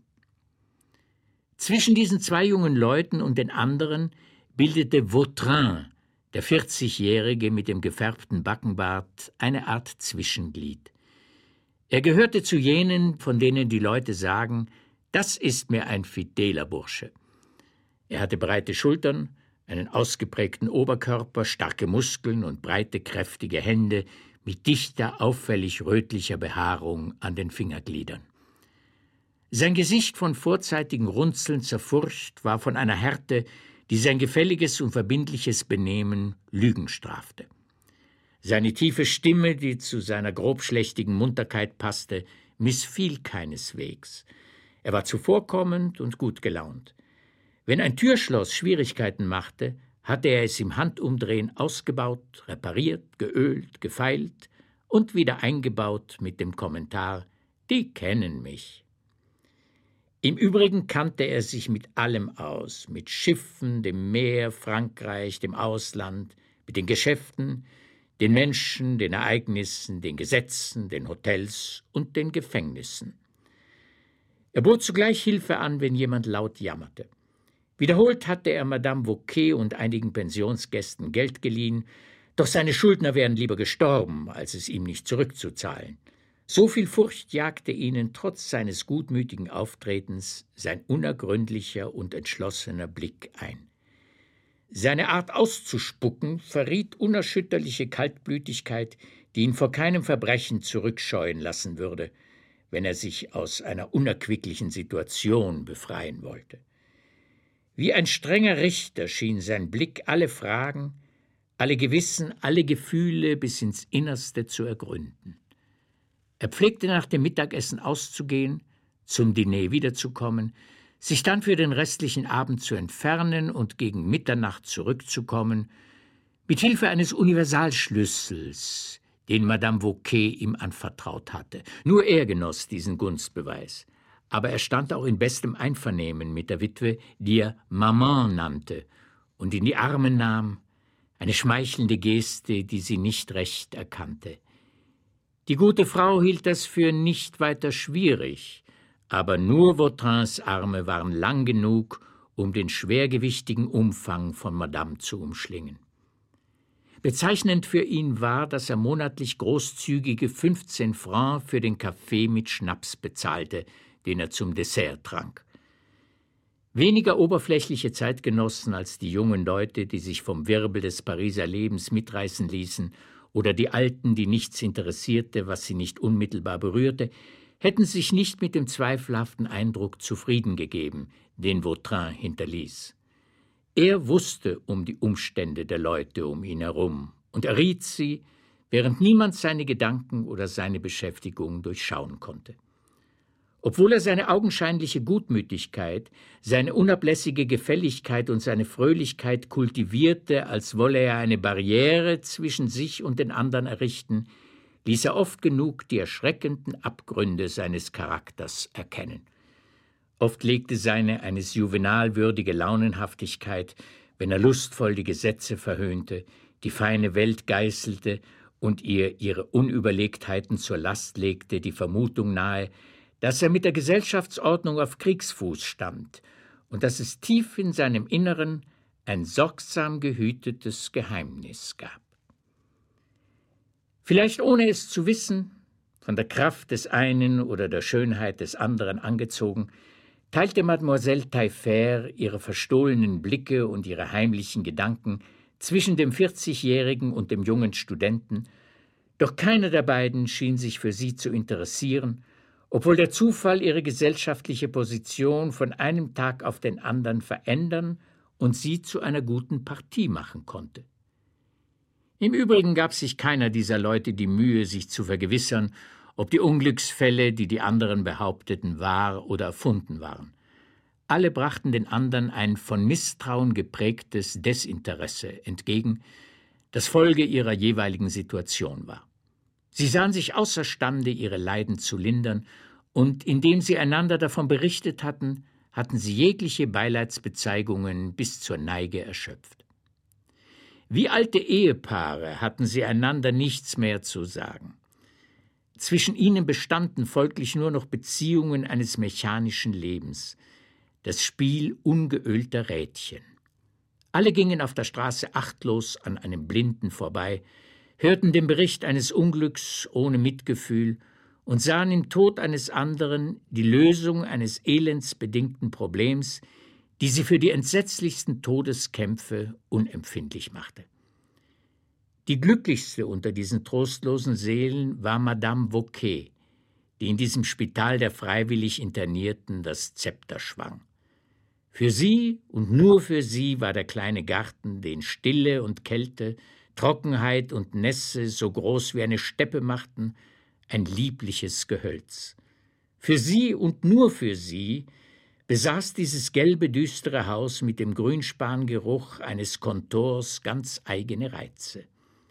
Zwischen diesen zwei jungen Leuten und den anderen bildete Vautrin, der vierzigjährige mit dem gefärbten Backenbart, eine Art Zwischenglied. Er gehörte zu jenen, von denen die Leute sagen, das ist mir ein fideler Bursche. Er hatte breite Schultern, einen ausgeprägten Oberkörper, starke Muskeln und breite, kräftige Hände mit dichter, auffällig rötlicher Behaarung an den Fingergliedern. Sein Gesicht von vorzeitigen Runzeln zerfurcht war von einer Härte, die sein gefälliges und verbindliches Benehmen Lügen strafte. Seine tiefe Stimme, die zu seiner grobschlächtigen Munterkeit passte, missfiel keineswegs. Er war zuvorkommend und gut gelaunt. Wenn ein Türschloss Schwierigkeiten machte, hatte er es im Handumdrehen ausgebaut, repariert, geölt, gefeilt und wieder eingebaut mit dem Kommentar: »Die kennen mich.« Im Übrigen kannte er sich mit allem aus, mit Schiffen, dem Meer, Frankreich, dem Ausland, mit den Geschäften, den Menschen, den Ereignissen, den Gesetzen, den Hotels und den Gefängnissen. Er bot zugleich Hilfe an, wenn jemand laut jammerte. Wiederholt hatte er Madame Wauquez und einigen Pensionsgästen Geld geliehen, doch seine Schuldner wären lieber gestorben, als es ihm nicht zurückzuzahlen. So viel Furcht jagte ihnen trotz seines gutmütigen Auftretens sein unergründlicher und entschlossener Blick ein. Seine Art auszuspucken verriet unerschütterliche Kaltblütigkeit, die ihn vor keinem Verbrechen zurückscheuen lassen würde, wenn er sich aus einer unerquicklichen Situation befreien wollte. Wie ein strenger Richter schien sein Blick alle Fragen, alle Gewissen, alle Gefühle bis ins Innerste zu ergründen. Er pflegte nach dem Mittagessen auszugehen, zum Diner wiederzukommen, sich dann für den restlichen Abend zu entfernen und gegen Mitternacht zurückzukommen, mit Hilfe eines Universalschlüssels, den Madame Wauquez ihm anvertraut hatte. Nur er genoss diesen Gunstbeweis. Aber er stand auch in bestem Einvernehmen mit der Witwe, die er Maman nannte und in die Arme nahm, eine schmeichelnde Geste, die sie nicht recht erkannte. Die gute Frau hielt das für nicht weiter schwierig, aber nur Vautrins Arme waren lang genug, um den schwergewichtigen Umfang von Madame zu umschlingen. Bezeichnend für ihn war, dass er monatlich großzügige fünfzehn Francs für den Kaffee mit Schnaps bezahlte, den er zum Dessert trank. Weniger oberflächliche Zeitgenossen als die jungen Leute, die sich vom Wirbel des Pariser Lebens mitreißen ließen, oder die Alten, die nichts interessierte, was sie nicht unmittelbar berührte, hätten sich nicht mit dem zweifelhaften Eindruck zufrieden gegeben, den Vautrin hinterließ. Er wusste um die Umstände der Leute um ihn herum und erriet sie, während niemand seine Gedanken oder seine Beschäftigung durchschauen konnte. Obwohl er seine augenscheinliche Gutmütigkeit, seine unablässige Gefälligkeit und seine Fröhlichkeit kultivierte, als wolle er eine Barriere zwischen sich und den anderen errichten, ließ er oft genug die erschreckenden Abgründe seines Charakters erkennen. Oft legte seine eines Juvenal würdige Launenhaftigkeit, wenn er lustvoll die Gesetze verhöhnte, die feine Welt geißelte und ihr ihre Unüberlegtheiten zur Last legte, die Vermutung nahe, dass er mit der Gesellschaftsordnung auf Kriegsfuß stand und dass es tief in seinem Inneren ein sorgsam gehütetes Geheimnis gab. Vielleicht ohne es zu wissen, von der Kraft des einen oder der Schönheit des anderen angezogen, teilte Mademoiselle Taillefer ihre verstohlenen Blicke und ihre heimlichen Gedanken zwischen dem vierzigjährigen und dem jungen Studenten, doch keiner der beiden schien sich für sie zu interessieren, obwohl der Zufall ihre gesellschaftliche Position von einem Tag auf den anderen verändern und sie zu einer guten Partie machen konnte. Im Übrigen gab sich keiner dieser Leute die Mühe, sich zu vergewissern, ob die Unglücksfälle, die die anderen behaupteten, wahr oder erfunden waren. Alle brachten den anderen ein von Misstrauen geprägtes Desinteresse entgegen, das Folge ihrer jeweiligen Situation war. Sie sahen sich außerstande, ihre Leiden zu lindern, und indem sie einander davon berichtet hatten, hatten sie jegliche Beileidsbezeigungen bis zur Neige erschöpft. Wie alte Ehepaare hatten sie einander nichts mehr zu sagen. Zwischen ihnen bestanden folglich nur noch Beziehungen eines mechanischen Lebens, das Spiel ungeölter Rädchen. Alle gingen auf der Straße achtlos an einem Blinden vorbei, hörten den Bericht eines Unglücks ohne Mitgefühl und sahen im Tod eines anderen die Lösung eines elendsbedingten Problems, die sie für die entsetzlichsten Todeskämpfe unempfindlich machte. Die glücklichste unter diesen trostlosen Seelen war Madame Vauquer, die in diesem Spital der freiwillig Internierten das Zepter schwang. Für sie und nur für sie war der kleine Garten, den Stille und Kälte, Trockenheit und Nässe so groß wie eine Steppe machten, ein liebliches Gehölz. Für sie und nur für sie besaß dieses gelbe, düstere Haus mit dem Grünspangeruch eines Kontors ganz eigene Reize.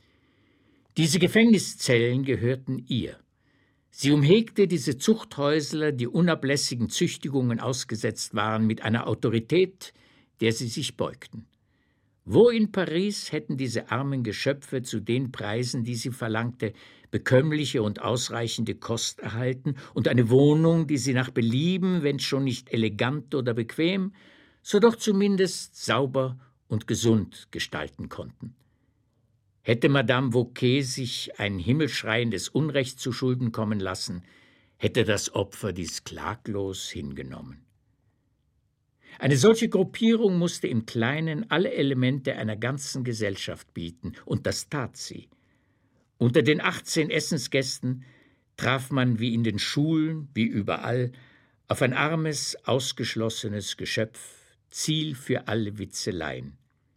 Diese Gefängniszellen gehörten ihr. Sie umhegte diese Zuchthäusler, die unablässigen Züchtigungen ausgesetzt waren, mit einer Autorität, der sie sich beugten. Wo in Paris hätten diese armen Geschöpfe zu den Preisen, die sie verlangte, bekömmliche und ausreichende Kost erhalten und eine Wohnung, die sie nach Belieben, wenn schon nicht elegant oder bequem, so doch zumindest sauber und gesund gestalten konnten? Hätte Madame Vauquer sich ein himmelschreiendes Unrecht zu Schulden kommen lassen, hätte das Opfer dies klaglos hingenommen. Eine solche Gruppierung musste im Kleinen alle Elemente einer ganzen Gesellschaft bieten, und das tat sie. Unter den achtzehn Essensgästen traf man wie in den Schulen, wie überall, auf ein armes, ausgeschlossenes Geschöpf, Ziel für alle Witzeleien.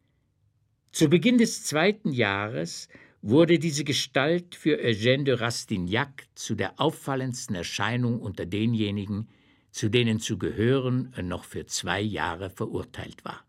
Zu Beginn des zweiten Jahres wurde diese Gestalt für Eugène de Rastignac zu der auffallendsten Erscheinung unter denjenigen, zu denen zu gehören er noch für zwei Jahre verurteilt war.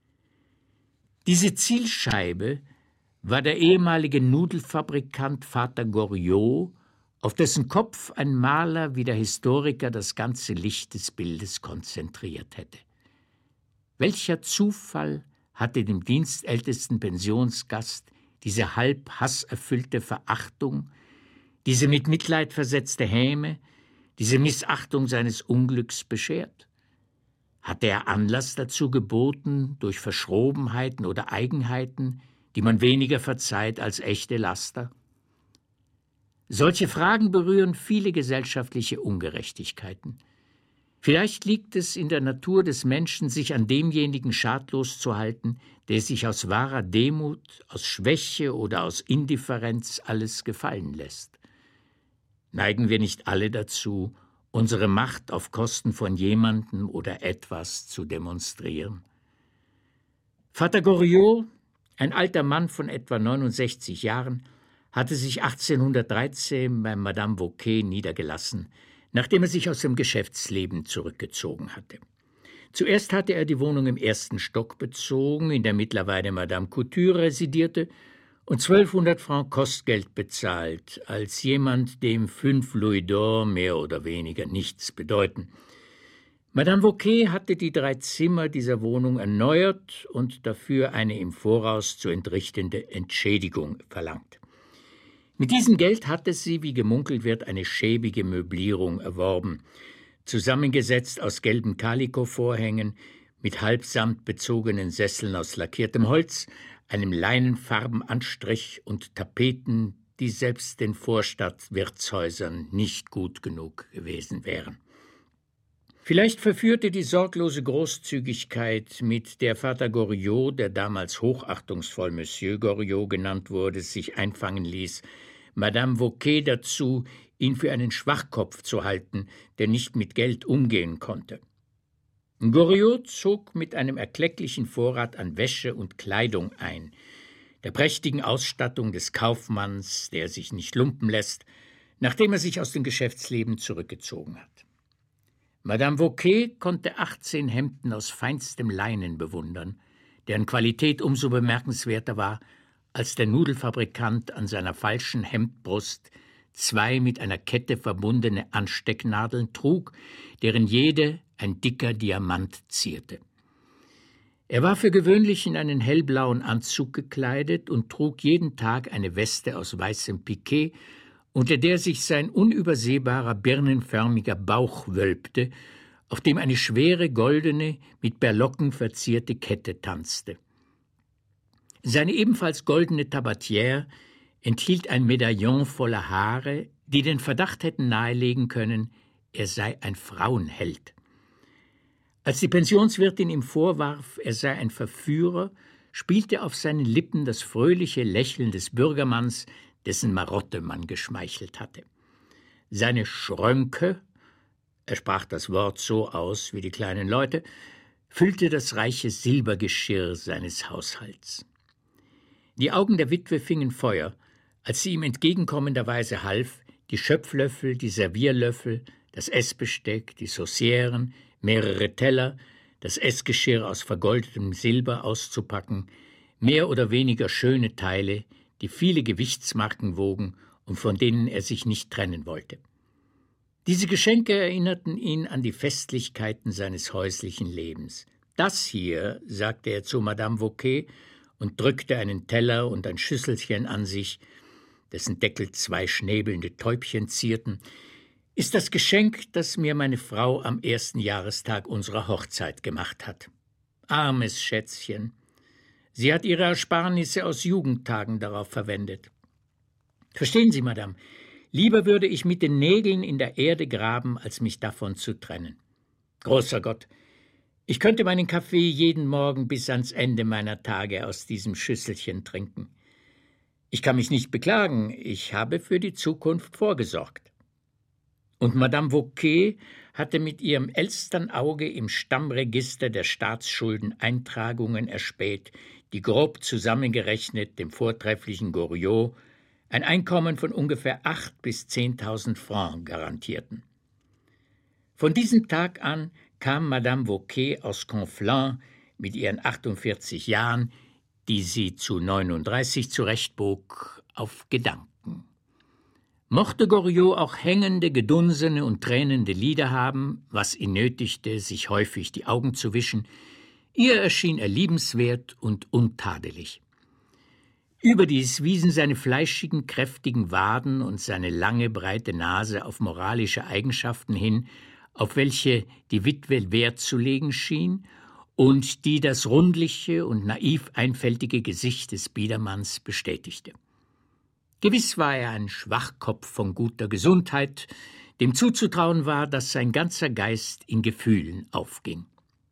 Diese Zielscheibe war der ehemalige Nudelfabrikant Vater Goriot, auf dessen Kopf ein Maler wie der Historiker das ganze Licht des Bildes konzentriert hätte. Welcher Zufall hatte dem dienstältesten Pensionsgast diese halb hasserfüllte Verachtung, diese mit Mitleid versetzte Häme, diese Missachtung seines Unglücks beschert? Hatte er Anlass dazu geboten, durch Verschrobenheiten oder Eigenheiten, die man weniger verzeiht als echte Laster? Solche Fragen berühren viele gesellschaftliche Ungerechtigkeiten. Vielleicht liegt es in der Natur des Menschen, sich an demjenigen schadlos zu halten, der sich aus wahrer Demut, aus Schwäche oder aus Indifferenz alles gefallen lässt. Neigen wir nicht alle dazu, unsere Macht auf Kosten von jemandem oder etwas zu demonstrieren? Vater Goriot, ein alter Mann von etwa neunundsechzig Jahren, hatte sich achtzehnhundertdreizehn bei Madame Vauquer niedergelassen, nachdem er sich aus dem Geschäftsleben zurückgezogen hatte. Zuerst hatte er die Wohnung im ersten Stock bezogen, in der mittlerweile Madame Couture residierte, und zwölfhundert Francs Kostgeld bezahlt, als jemand, dem fünf Louis d'Or mehr oder weniger nichts bedeuten. Madame Vauquer hatte die drei Zimmer dieser Wohnung erneuert und dafür eine im Voraus zu entrichtende Entschädigung verlangt. Mit diesem Geld hatte sie, wie gemunkelt wird, eine schäbige Möblierung erworben, zusammengesetzt aus gelben Kalikovorhängen, mit halbsamt bezogenen Sesseln aus lackiertem Holz, einem Leinenfarbenanstrich und Tapeten, die selbst den Vorstadtwirtshäusern nicht gut genug gewesen wären. Vielleicht verführte die sorglose Großzügigkeit, mit der Vater Goriot, der damals hochachtungsvoll Monsieur Goriot genannt wurde, sich einfangen ließ, Madame Wauquez dazu, ihn für einen Schwachkopf zu halten, der nicht mit Geld umgehen konnte. Goriot zog mit einem erklecklichen Vorrat an Wäsche und Kleidung ein, der prächtigen Ausstattung des Kaufmanns, der sich nicht lumpen lässt, nachdem er sich aus dem Geschäftsleben zurückgezogen hat. Madame Wauquez konnte achtzehn Hemden aus feinstem Leinen bewundern, deren Qualität umso bemerkenswerter war, als der Nudelfabrikant an seiner falschen Hemdbrust zwei mit einer Kette verbundene Anstecknadeln trug, deren jede ein dicker Diamant zierte. Er war für gewöhnlich in einen hellblauen Anzug gekleidet und trug jeden Tag eine Weste aus weißem Piquet, unter der sich sein unübersehbarer birnenförmiger Bauch wölbte, auf dem eine schwere goldene, mit Berlocken verzierte Kette tanzte. Seine ebenfalls goldene Tabatière enthielt ein Medaillon voller Haare, die den Verdacht hätten nahelegen können, er sei ein Frauenheld. Als die Pensionswirtin ihm vorwarf, er sei ein Verführer, spielte auf seinen Lippen das fröhliche Lächeln des Bürgermanns, dessen Marotte man geschmeichelt hatte. Seine Schrönke, er sprach das Wort so aus wie die kleinen Leute, füllte das reiche Silbergeschirr seines Haushalts. Die Augen der Witwe fingen Feuer, als sie ihm entgegenkommenderweise half, die Schöpflöffel, die Servierlöffel, das Essbesteck, die Saucieren, mehrere Teller, das Essgeschirr aus vergoldetem Silber auszupacken, mehr oder weniger schöne Teile, die viele Gewichtsmarken wogen und von denen er sich nicht trennen wollte. Diese Geschenke erinnerten ihn an die Festlichkeiten seines häuslichen Lebens. »Das hier«, sagte er zu Madame Wauquez und drückte einen Teller und ein Schüsselchen an sich, dessen Deckel zwei schnäbelnde Täubchen zierten, »ist das Geschenk, das mir meine Frau am ersten Jahrestag unserer Hochzeit gemacht hat. Armes Schätzchen! Sie hat ihre Ersparnisse aus Jugendtagen darauf verwendet. Verstehen Sie, Madame, lieber würde ich mit den Nägeln in der Erde graben, als mich davon zu trennen. Großer Gott, ich könnte meinen Kaffee jeden Morgen bis ans Ende meiner Tage aus diesem Schüsselchen trinken. Ich kann mich nicht beklagen, ich habe für die Zukunft vorgesorgt.« Und Madame Wauquez hatte mit ihrem Elsternauge im Stammregister der Staatsschulden Eintragungen erspäht, die grob zusammengerechnet dem vortrefflichen Goriot ein Einkommen von ungefähr acht bis zehntausend Francs garantierten. Von diesem Tag an kam Madame Wauquez aus Conflans mit ihren achtundvierzig Jahren, die sie zu neununddreißig zurechtbog, auf Gedanken. Mochte Goriot auch hängende, gedunsene und tränende Lider haben, was ihn nötigte, sich häufig die Augen zu wischen, ihr erschien er liebenswert und untadelig. Überdies wiesen seine fleischigen, kräftigen Waden und seine lange, breite Nase auf moralische Eigenschaften hin, auf welche die Witwe Wert zu legen schien und die das rundliche und naiv einfältige Gesicht des Biedermanns bestätigte. Gewiss war er ein Schwachkopf von guter Gesundheit, dem zuzutrauen war, dass sein ganzer Geist in Gefühlen aufging.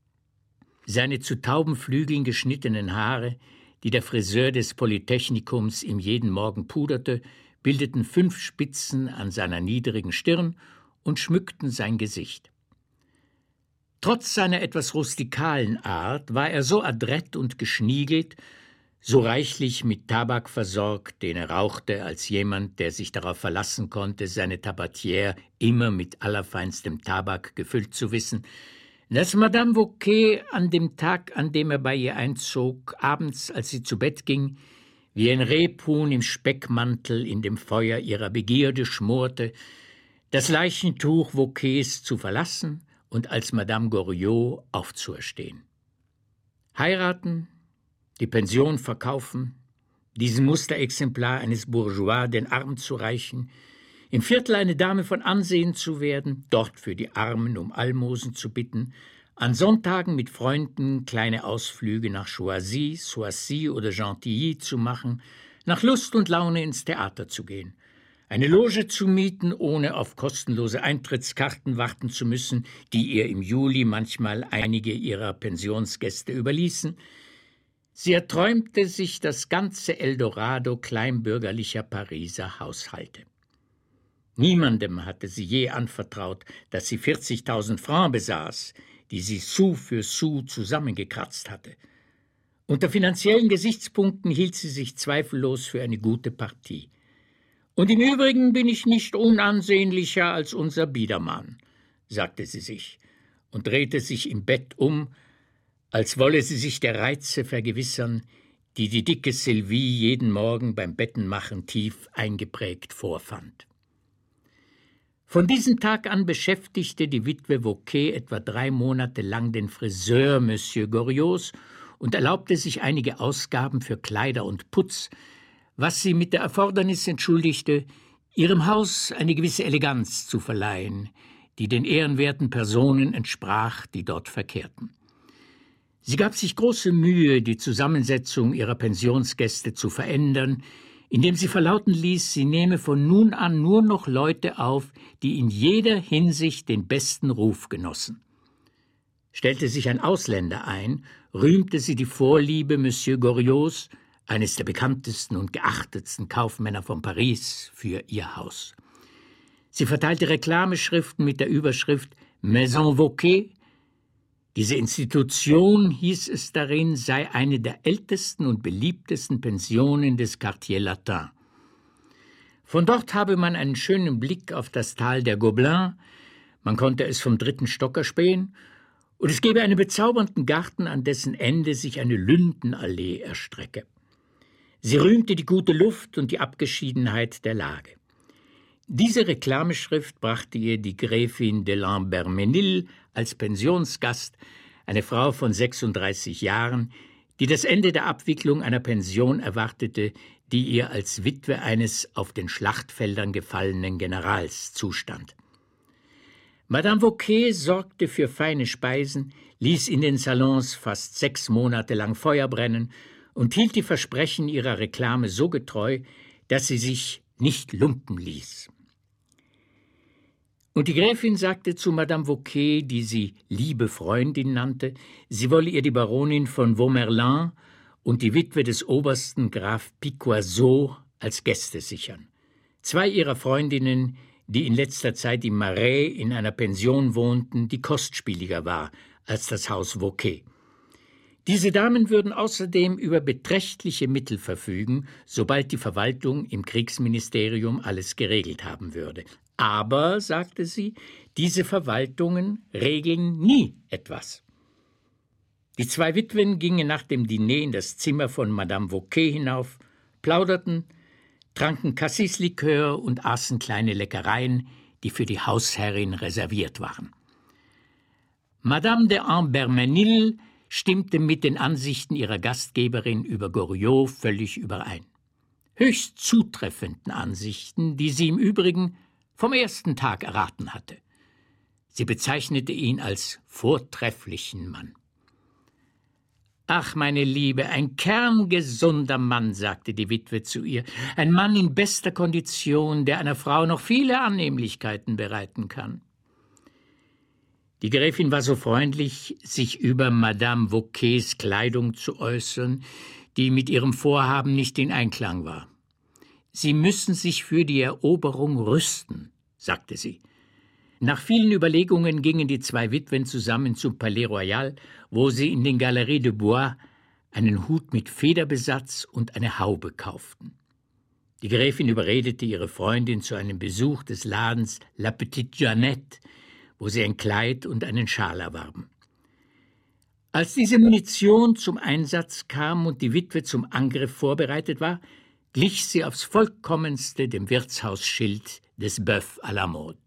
Seine zu Taubenflügeln geschnittenen Haare, die der Friseur des Polytechnikums ihm jeden Morgen puderte, bildeten fünf Spitzen an seiner niedrigen Stirn und schmückten sein Gesicht. Trotz seiner etwas rustikalen Art war er so adrett und geschniegelt, so reichlich mit Tabak versorgt, den er rauchte, als jemand, der sich darauf verlassen konnte, seine Tabatière immer mit allerfeinstem Tabak gefüllt zu wissen, dass Madame Wauquez an dem Tag, an dem er bei ihr einzog, abends, als sie zu Bett ging, wie ein Rebhuhn im Speckmantel in dem Feuer ihrer Begierde schmorte, das Leichentuch Wauquez zu verlassen und als Madame Goriot aufzuerstehen. Heiraten, die Pension verkaufen, diesem Musterexemplar eines Bourgeois den Arm zu reichen, im Viertel eine Dame von Ansehen zu werden, dort für die Armen um Almosen zu bitten, an Sonntagen mit Freunden kleine Ausflüge nach Choisy, Soissy oder Gentilly zu machen, nach Lust und Laune ins Theater zu gehen, eine Loge zu mieten, ohne auf kostenlose Eintrittskarten warten zu müssen, die ihr im Juli manchmal einige ihrer Pensionsgäste überließen. Sie erträumte sich das ganze Eldorado kleinbürgerlicher Pariser Haushalte. Niemandem hatte sie je anvertraut, dass sie vierzigtausend Francs besaß, die sie Sou für Sou zusammengekratzt hatte. Unter finanziellen Gesichtspunkten hielt sie sich zweifellos für eine gute Partie. Und im Übrigen bin ich nicht unansehnlicher als unser Biedermann, sagte sie sich und drehte sich im Bett um, als wolle sie sich der Reize vergewissern, die die dicke Sylvie jeden Morgen beim Bettenmachen tief eingeprägt vorfand. Von diesem Tag an beschäftigte die Witwe Vauquer etwa drei Monate lang den Friseur Monsieur Goriot und erlaubte sich einige Ausgaben für Kleider und Putz, was sie mit der Erfordernis entschuldigte, ihrem Haus eine gewisse Eleganz zu verleihen, die den ehrenwerten Personen entsprach, die dort verkehrten. Sie gab sich große Mühe, die Zusammensetzung ihrer Pensionsgäste zu verändern, indem sie verlauten ließ, sie nehme von nun an nur noch Leute auf, die in jeder Hinsicht den besten Ruf genossen. Stellte sich ein Ausländer ein, rühmte sie die Vorliebe Monsieur Goriots, eines der bekanntesten und geachtetsten Kaufmänner von Paris, für ihr Haus. Sie verteilte Reklameschriften mit der Überschrift Maison Vauquer. Diese Institution, hieß es darin, sei eine der ältesten und beliebtesten Pensionen des Quartier Latin. Von dort habe man einen schönen Blick auf das Tal der Gobelins, man konnte es vom dritten Stock erspähen, und es gebe einen bezaubernden Garten, an dessen Ende sich eine Lindenallee erstrecke. Sie rühmte die gute Luft und die Abgeschiedenheit der Lage. Diese Reklameschrift brachte ihr die Gräfin de Lambermesnil als Pensionsgast, eine Frau von sechsunddreißig Jahren, die das Ende der Abwicklung einer Pension erwartete, die ihr als Witwe eines auf den Schlachtfeldern gefallenen Generals zustand. Madame Vauquer sorgte für feine Speisen, ließ in den Salons fast sechs Monate lang Feuer brennen und hielt die Versprechen ihrer Reklame so getreu, dass sie sich nicht lumpen ließ. Und die Gräfin sagte zu Madame Vauquer, die sie liebe Freundin nannte, sie wolle ihr die Baronin von Vaumerlin und die Witwe des Obersten Graf Piquoiseau als Gäste sichern. Zwei ihrer Freundinnen, die in letzter Zeit im Marais in einer Pension wohnten, die kostspieliger war als das Haus Vauquer. Diese Damen würden außerdem über beträchtliche Mittel verfügen, sobald die Verwaltung im Kriegsministerium alles geregelt haben würde. Aber, sagte sie, diese Verwaltungen regeln nie etwas. Die zwei Witwen gingen nach dem Diner in das Zimmer von Madame Vauquer hinauf, plauderten, tranken Cassis-Likör und aßen kleine Leckereien, die für die Hausherrin reserviert waren. Madame de Lambermesnil stimmte mit den Ansichten ihrer Gastgeberin über Goriot völlig überein. Höchst zutreffenden Ansichten, die sie im Übrigen vom ersten Tag erraten hatte. Sie bezeichnete ihn als vortrefflichen Mann. »Ach, meine Liebe, ein kerngesunder Mann«, sagte die Witwe zu ihr, »ein Mann in bester Kondition, der einer Frau noch viele Annehmlichkeiten bereiten kann.« Die Gräfin war so freundlich, sich über Madame Vauquers Kleidung zu äußern, die mit ihrem Vorhaben nicht in Einklang war. »Sie müssen sich für die Eroberung rüsten«, sagte sie. Nach vielen Überlegungen gingen die zwei Witwen zusammen zum Palais Royal, wo sie in den Galeries de Bois einen Hut mit Federbesatz und eine Haube kauften. Die Gräfin überredete ihre Freundin zu einem Besuch des Ladens La Petite Jeannette, wo sie ein Kleid und einen Schal erwarben. Als diese Munition zum Einsatz kam und die Witwe zum Angriff vorbereitet war, glich sie aufs Vollkommenste dem Wirtshausschild des Bœuf à la Mode.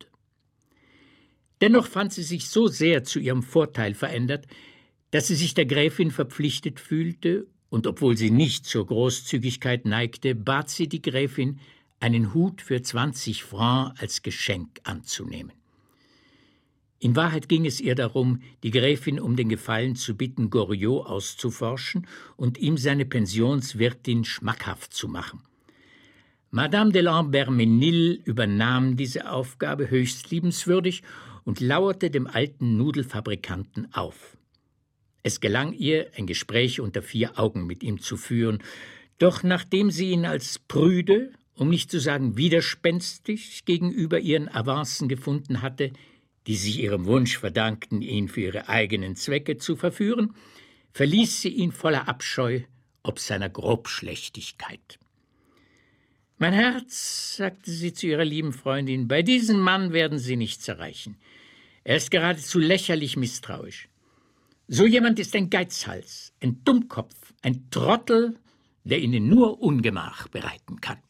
Dennoch fand sie sich so sehr zu ihrem Vorteil verändert, dass sie sich der Gräfin verpflichtet fühlte, und obwohl sie nicht zur Großzügigkeit neigte, bat sie die Gräfin, einen Hut für zwanzig Francs als Geschenk anzunehmen. In Wahrheit ging es ihr darum, die Gräfin um den Gefallen zu bitten, Goriot auszuforschen und ihm seine Pensionswirtin schmackhaft zu machen. Madame de Lambermesnil übernahm diese Aufgabe höchst liebenswürdig und lauerte dem alten Nudelfabrikanten auf. Es gelang ihr, ein Gespräch unter vier Augen mit ihm zu führen, doch nachdem sie ihn als prüde, um nicht zu sagen widerspenstig, gegenüber ihren Avancen gefunden hatte, die sich ihrem Wunsch verdankten, ihn für ihre eigenen Zwecke zu verführen, verließ sie ihn voller Abscheu ob seiner Grobschlächtigkeit. »Mein Herz«, sagte sie zu ihrer lieben Freundin, »bei diesem Mann werden Sie nichts erreichen. Er ist geradezu lächerlich misstrauisch. So jemand ist ein Geizhals, ein Dummkopf, ein Trottel, der Ihnen nur Ungemach bereiten kann.«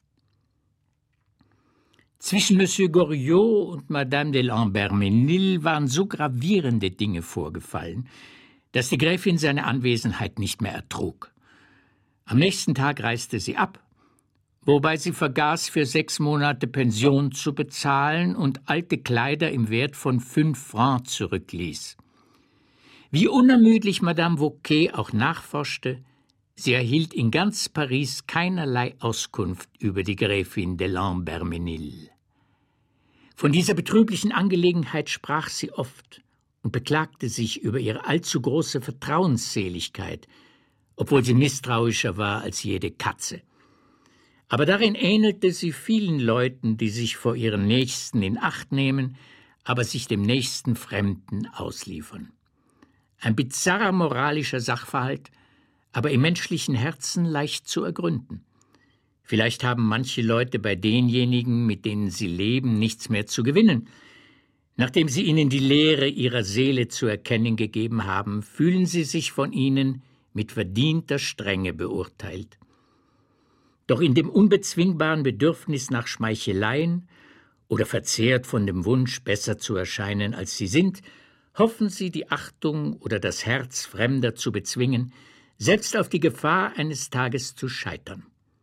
Zwischen Monsieur Goriot und Madame de Lambermesnil waren so gravierende Dinge vorgefallen, dass die Gräfin seine Anwesenheit nicht mehr ertrug. Am nächsten Tag reiste sie ab, wobei sie vergaß, für sechs Monate Pension zu bezahlen und alte Kleider im Wert von fünf Francs zurückließ. Wie unermüdlich Madame Wauquez auch nachforschte, sie erhielt in ganz Paris keinerlei Auskunft über die Gräfin de Lambermesnil. Von dieser betrüblichen Angelegenheit sprach sie oft und beklagte sich über ihre allzu große Vertrauensseligkeit, obwohl sie misstrauischer war als jede Katze. Aber darin ähnelte sie vielen Leuten, die sich vor ihren Nächsten in Acht nehmen, aber sich dem nächsten Fremden ausliefern. Ein bizarrer moralischer Sachverhalt, aber im menschlichen Herzen leicht zu ergründen. Vielleicht haben manche Leute bei denjenigen, mit denen sie leben, nichts mehr zu gewinnen. Nachdem sie ihnen die Leere ihrer Seele zu erkennen gegeben haben, fühlen sie sich von ihnen mit verdienter Strenge beurteilt. Doch in dem unbezwingbaren Bedürfnis nach Schmeicheleien oder verzehrt von dem Wunsch, besser zu erscheinen, als sie sind, hoffen sie, die Achtung oder das Herz Fremder zu bezwingen, selbst auf die Gefahr, eines Tages zu scheitern.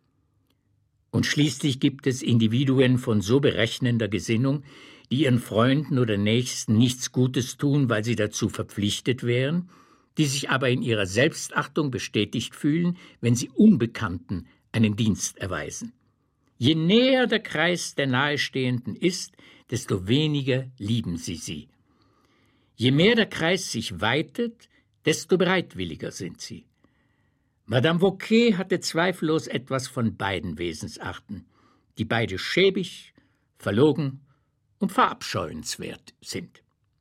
Und schließlich gibt es Individuen von so berechnender Gesinnung, die ihren Freunden oder Nächsten nichts Gutes tun, weil sie dazu verpflichtet wären, die sich aber in ihrer Selbstachtung bestätigt fühlen, wenn sie Unbekannten einen Dienst erweisen. Je näher der Kreis der Nahestehenden ist, desto weniger lieben sie sie. Je mehr der Kreis sich weitet, desto bereitwilliger sind sie. Madame Wauquez hatte zweifellos etwas von beiden Wesensarten, die beide schäbig, verlogen und verabscheuenswert sind.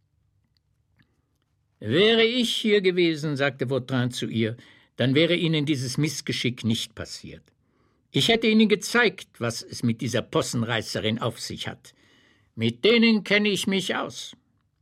»Wäre ich hier gewesen«, sagte Vautrin zu ihr, »dann wäre Ihnen dieses Missgeschick nicht passiert. Ich hätte Ihnen gezeigt, was es mit dieser Possenreißerin auf sich hat. Mit denen kenne ich mich aus.«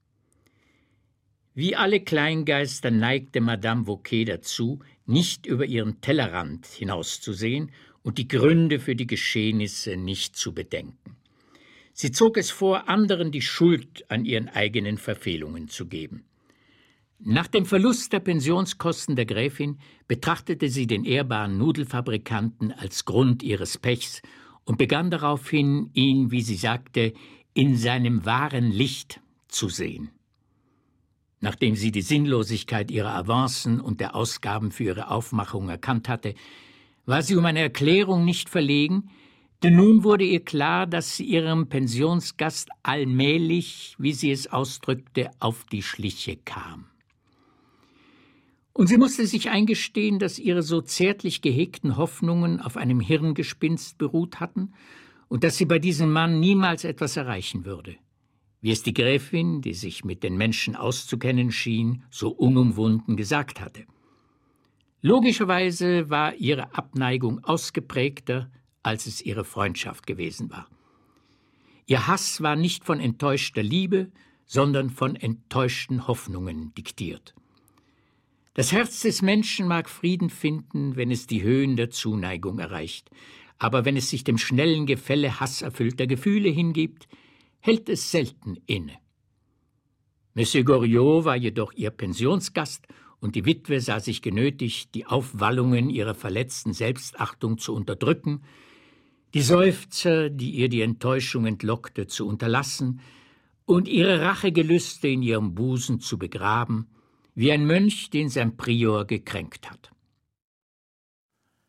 Wie alle Kleingeister neigte Madame Wauquez dazu, nicht über ihren Tellerrand hinauszusehen und die Gründe für die Geschehnisse nicht zu bedenken. Sie zog es vor, anderen die Schuld an ihren eigenen Verfehlungen zu geben. Nach dem Verlust der Pensionskosten der Gräfin betrachtete sie den ehrbaren Nudelfabrikanten als Grund ihres Pechs und begann daraufhin, ihn, wie sie sagte, in seinem wahren Licht zu sehen. Nachdem sie die Sinnlosigkeit ihrer Avancen und der Ausgaben für ihre Aufmachung erkannt hatte, war sie um eine Erklärung nicht verlegen, denn nun wurde ihr klar, dass sie ihrem Pensionsgast allmählich, wie sie es ausdrückte, auf die Schliche kam. Und sie musste sich eingestehen, dass ihre so zärtlich gehegten Hoffnungen auf einem Hirngespinst beruht hatten und dass sie bei diesem Mann niemals etwas erreichen würde. Wie es die Gräfin, die sich mit den Menschen auszukennen schien, so unumwunden gesagt hatte. Logischerweise war ihre Abneigung ausgeprägter, als es ihre Freundschaft gewesen war. Ihr Hass war nicht von enttäuschter Liebe, sondern von enttäuschten Hoffnungen diktiert. Das Herz des Menschen mag Frieden finden, wenn es die Höhen der Zuneigung erreicht, aber wenn es sich dem schnellen Gefälle hasserfüllter Gefühle hingibt, hält es selten inne. Monsieur Goriot war jedoch ihr Pensionsgast und die Witwe sah sich genötigt, die Aufwallungen ihrer verletzten Selbstachtung zu unterdrücken, die Seufzer, die ihr die Enttäuschung entlockte, zu unterlassen und ihre Rachegelüste in ihrem Busen zu begraben, wie ein Mönch, den sein Prior gekränkt hat.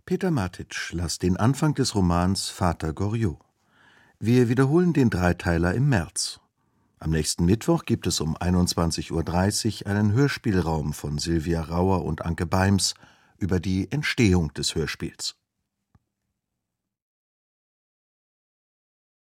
Peter Martitsch las den Anfang des Romans Vater Goriot. Wir wiederholen den Dreiteiler im März. Am nächsten Mittwoch gibt es um einundzwanzig Uhr dreißig einen Hörspielraum von Silvia Rauer und Anke Beims über die Entstehung des Hörspiels.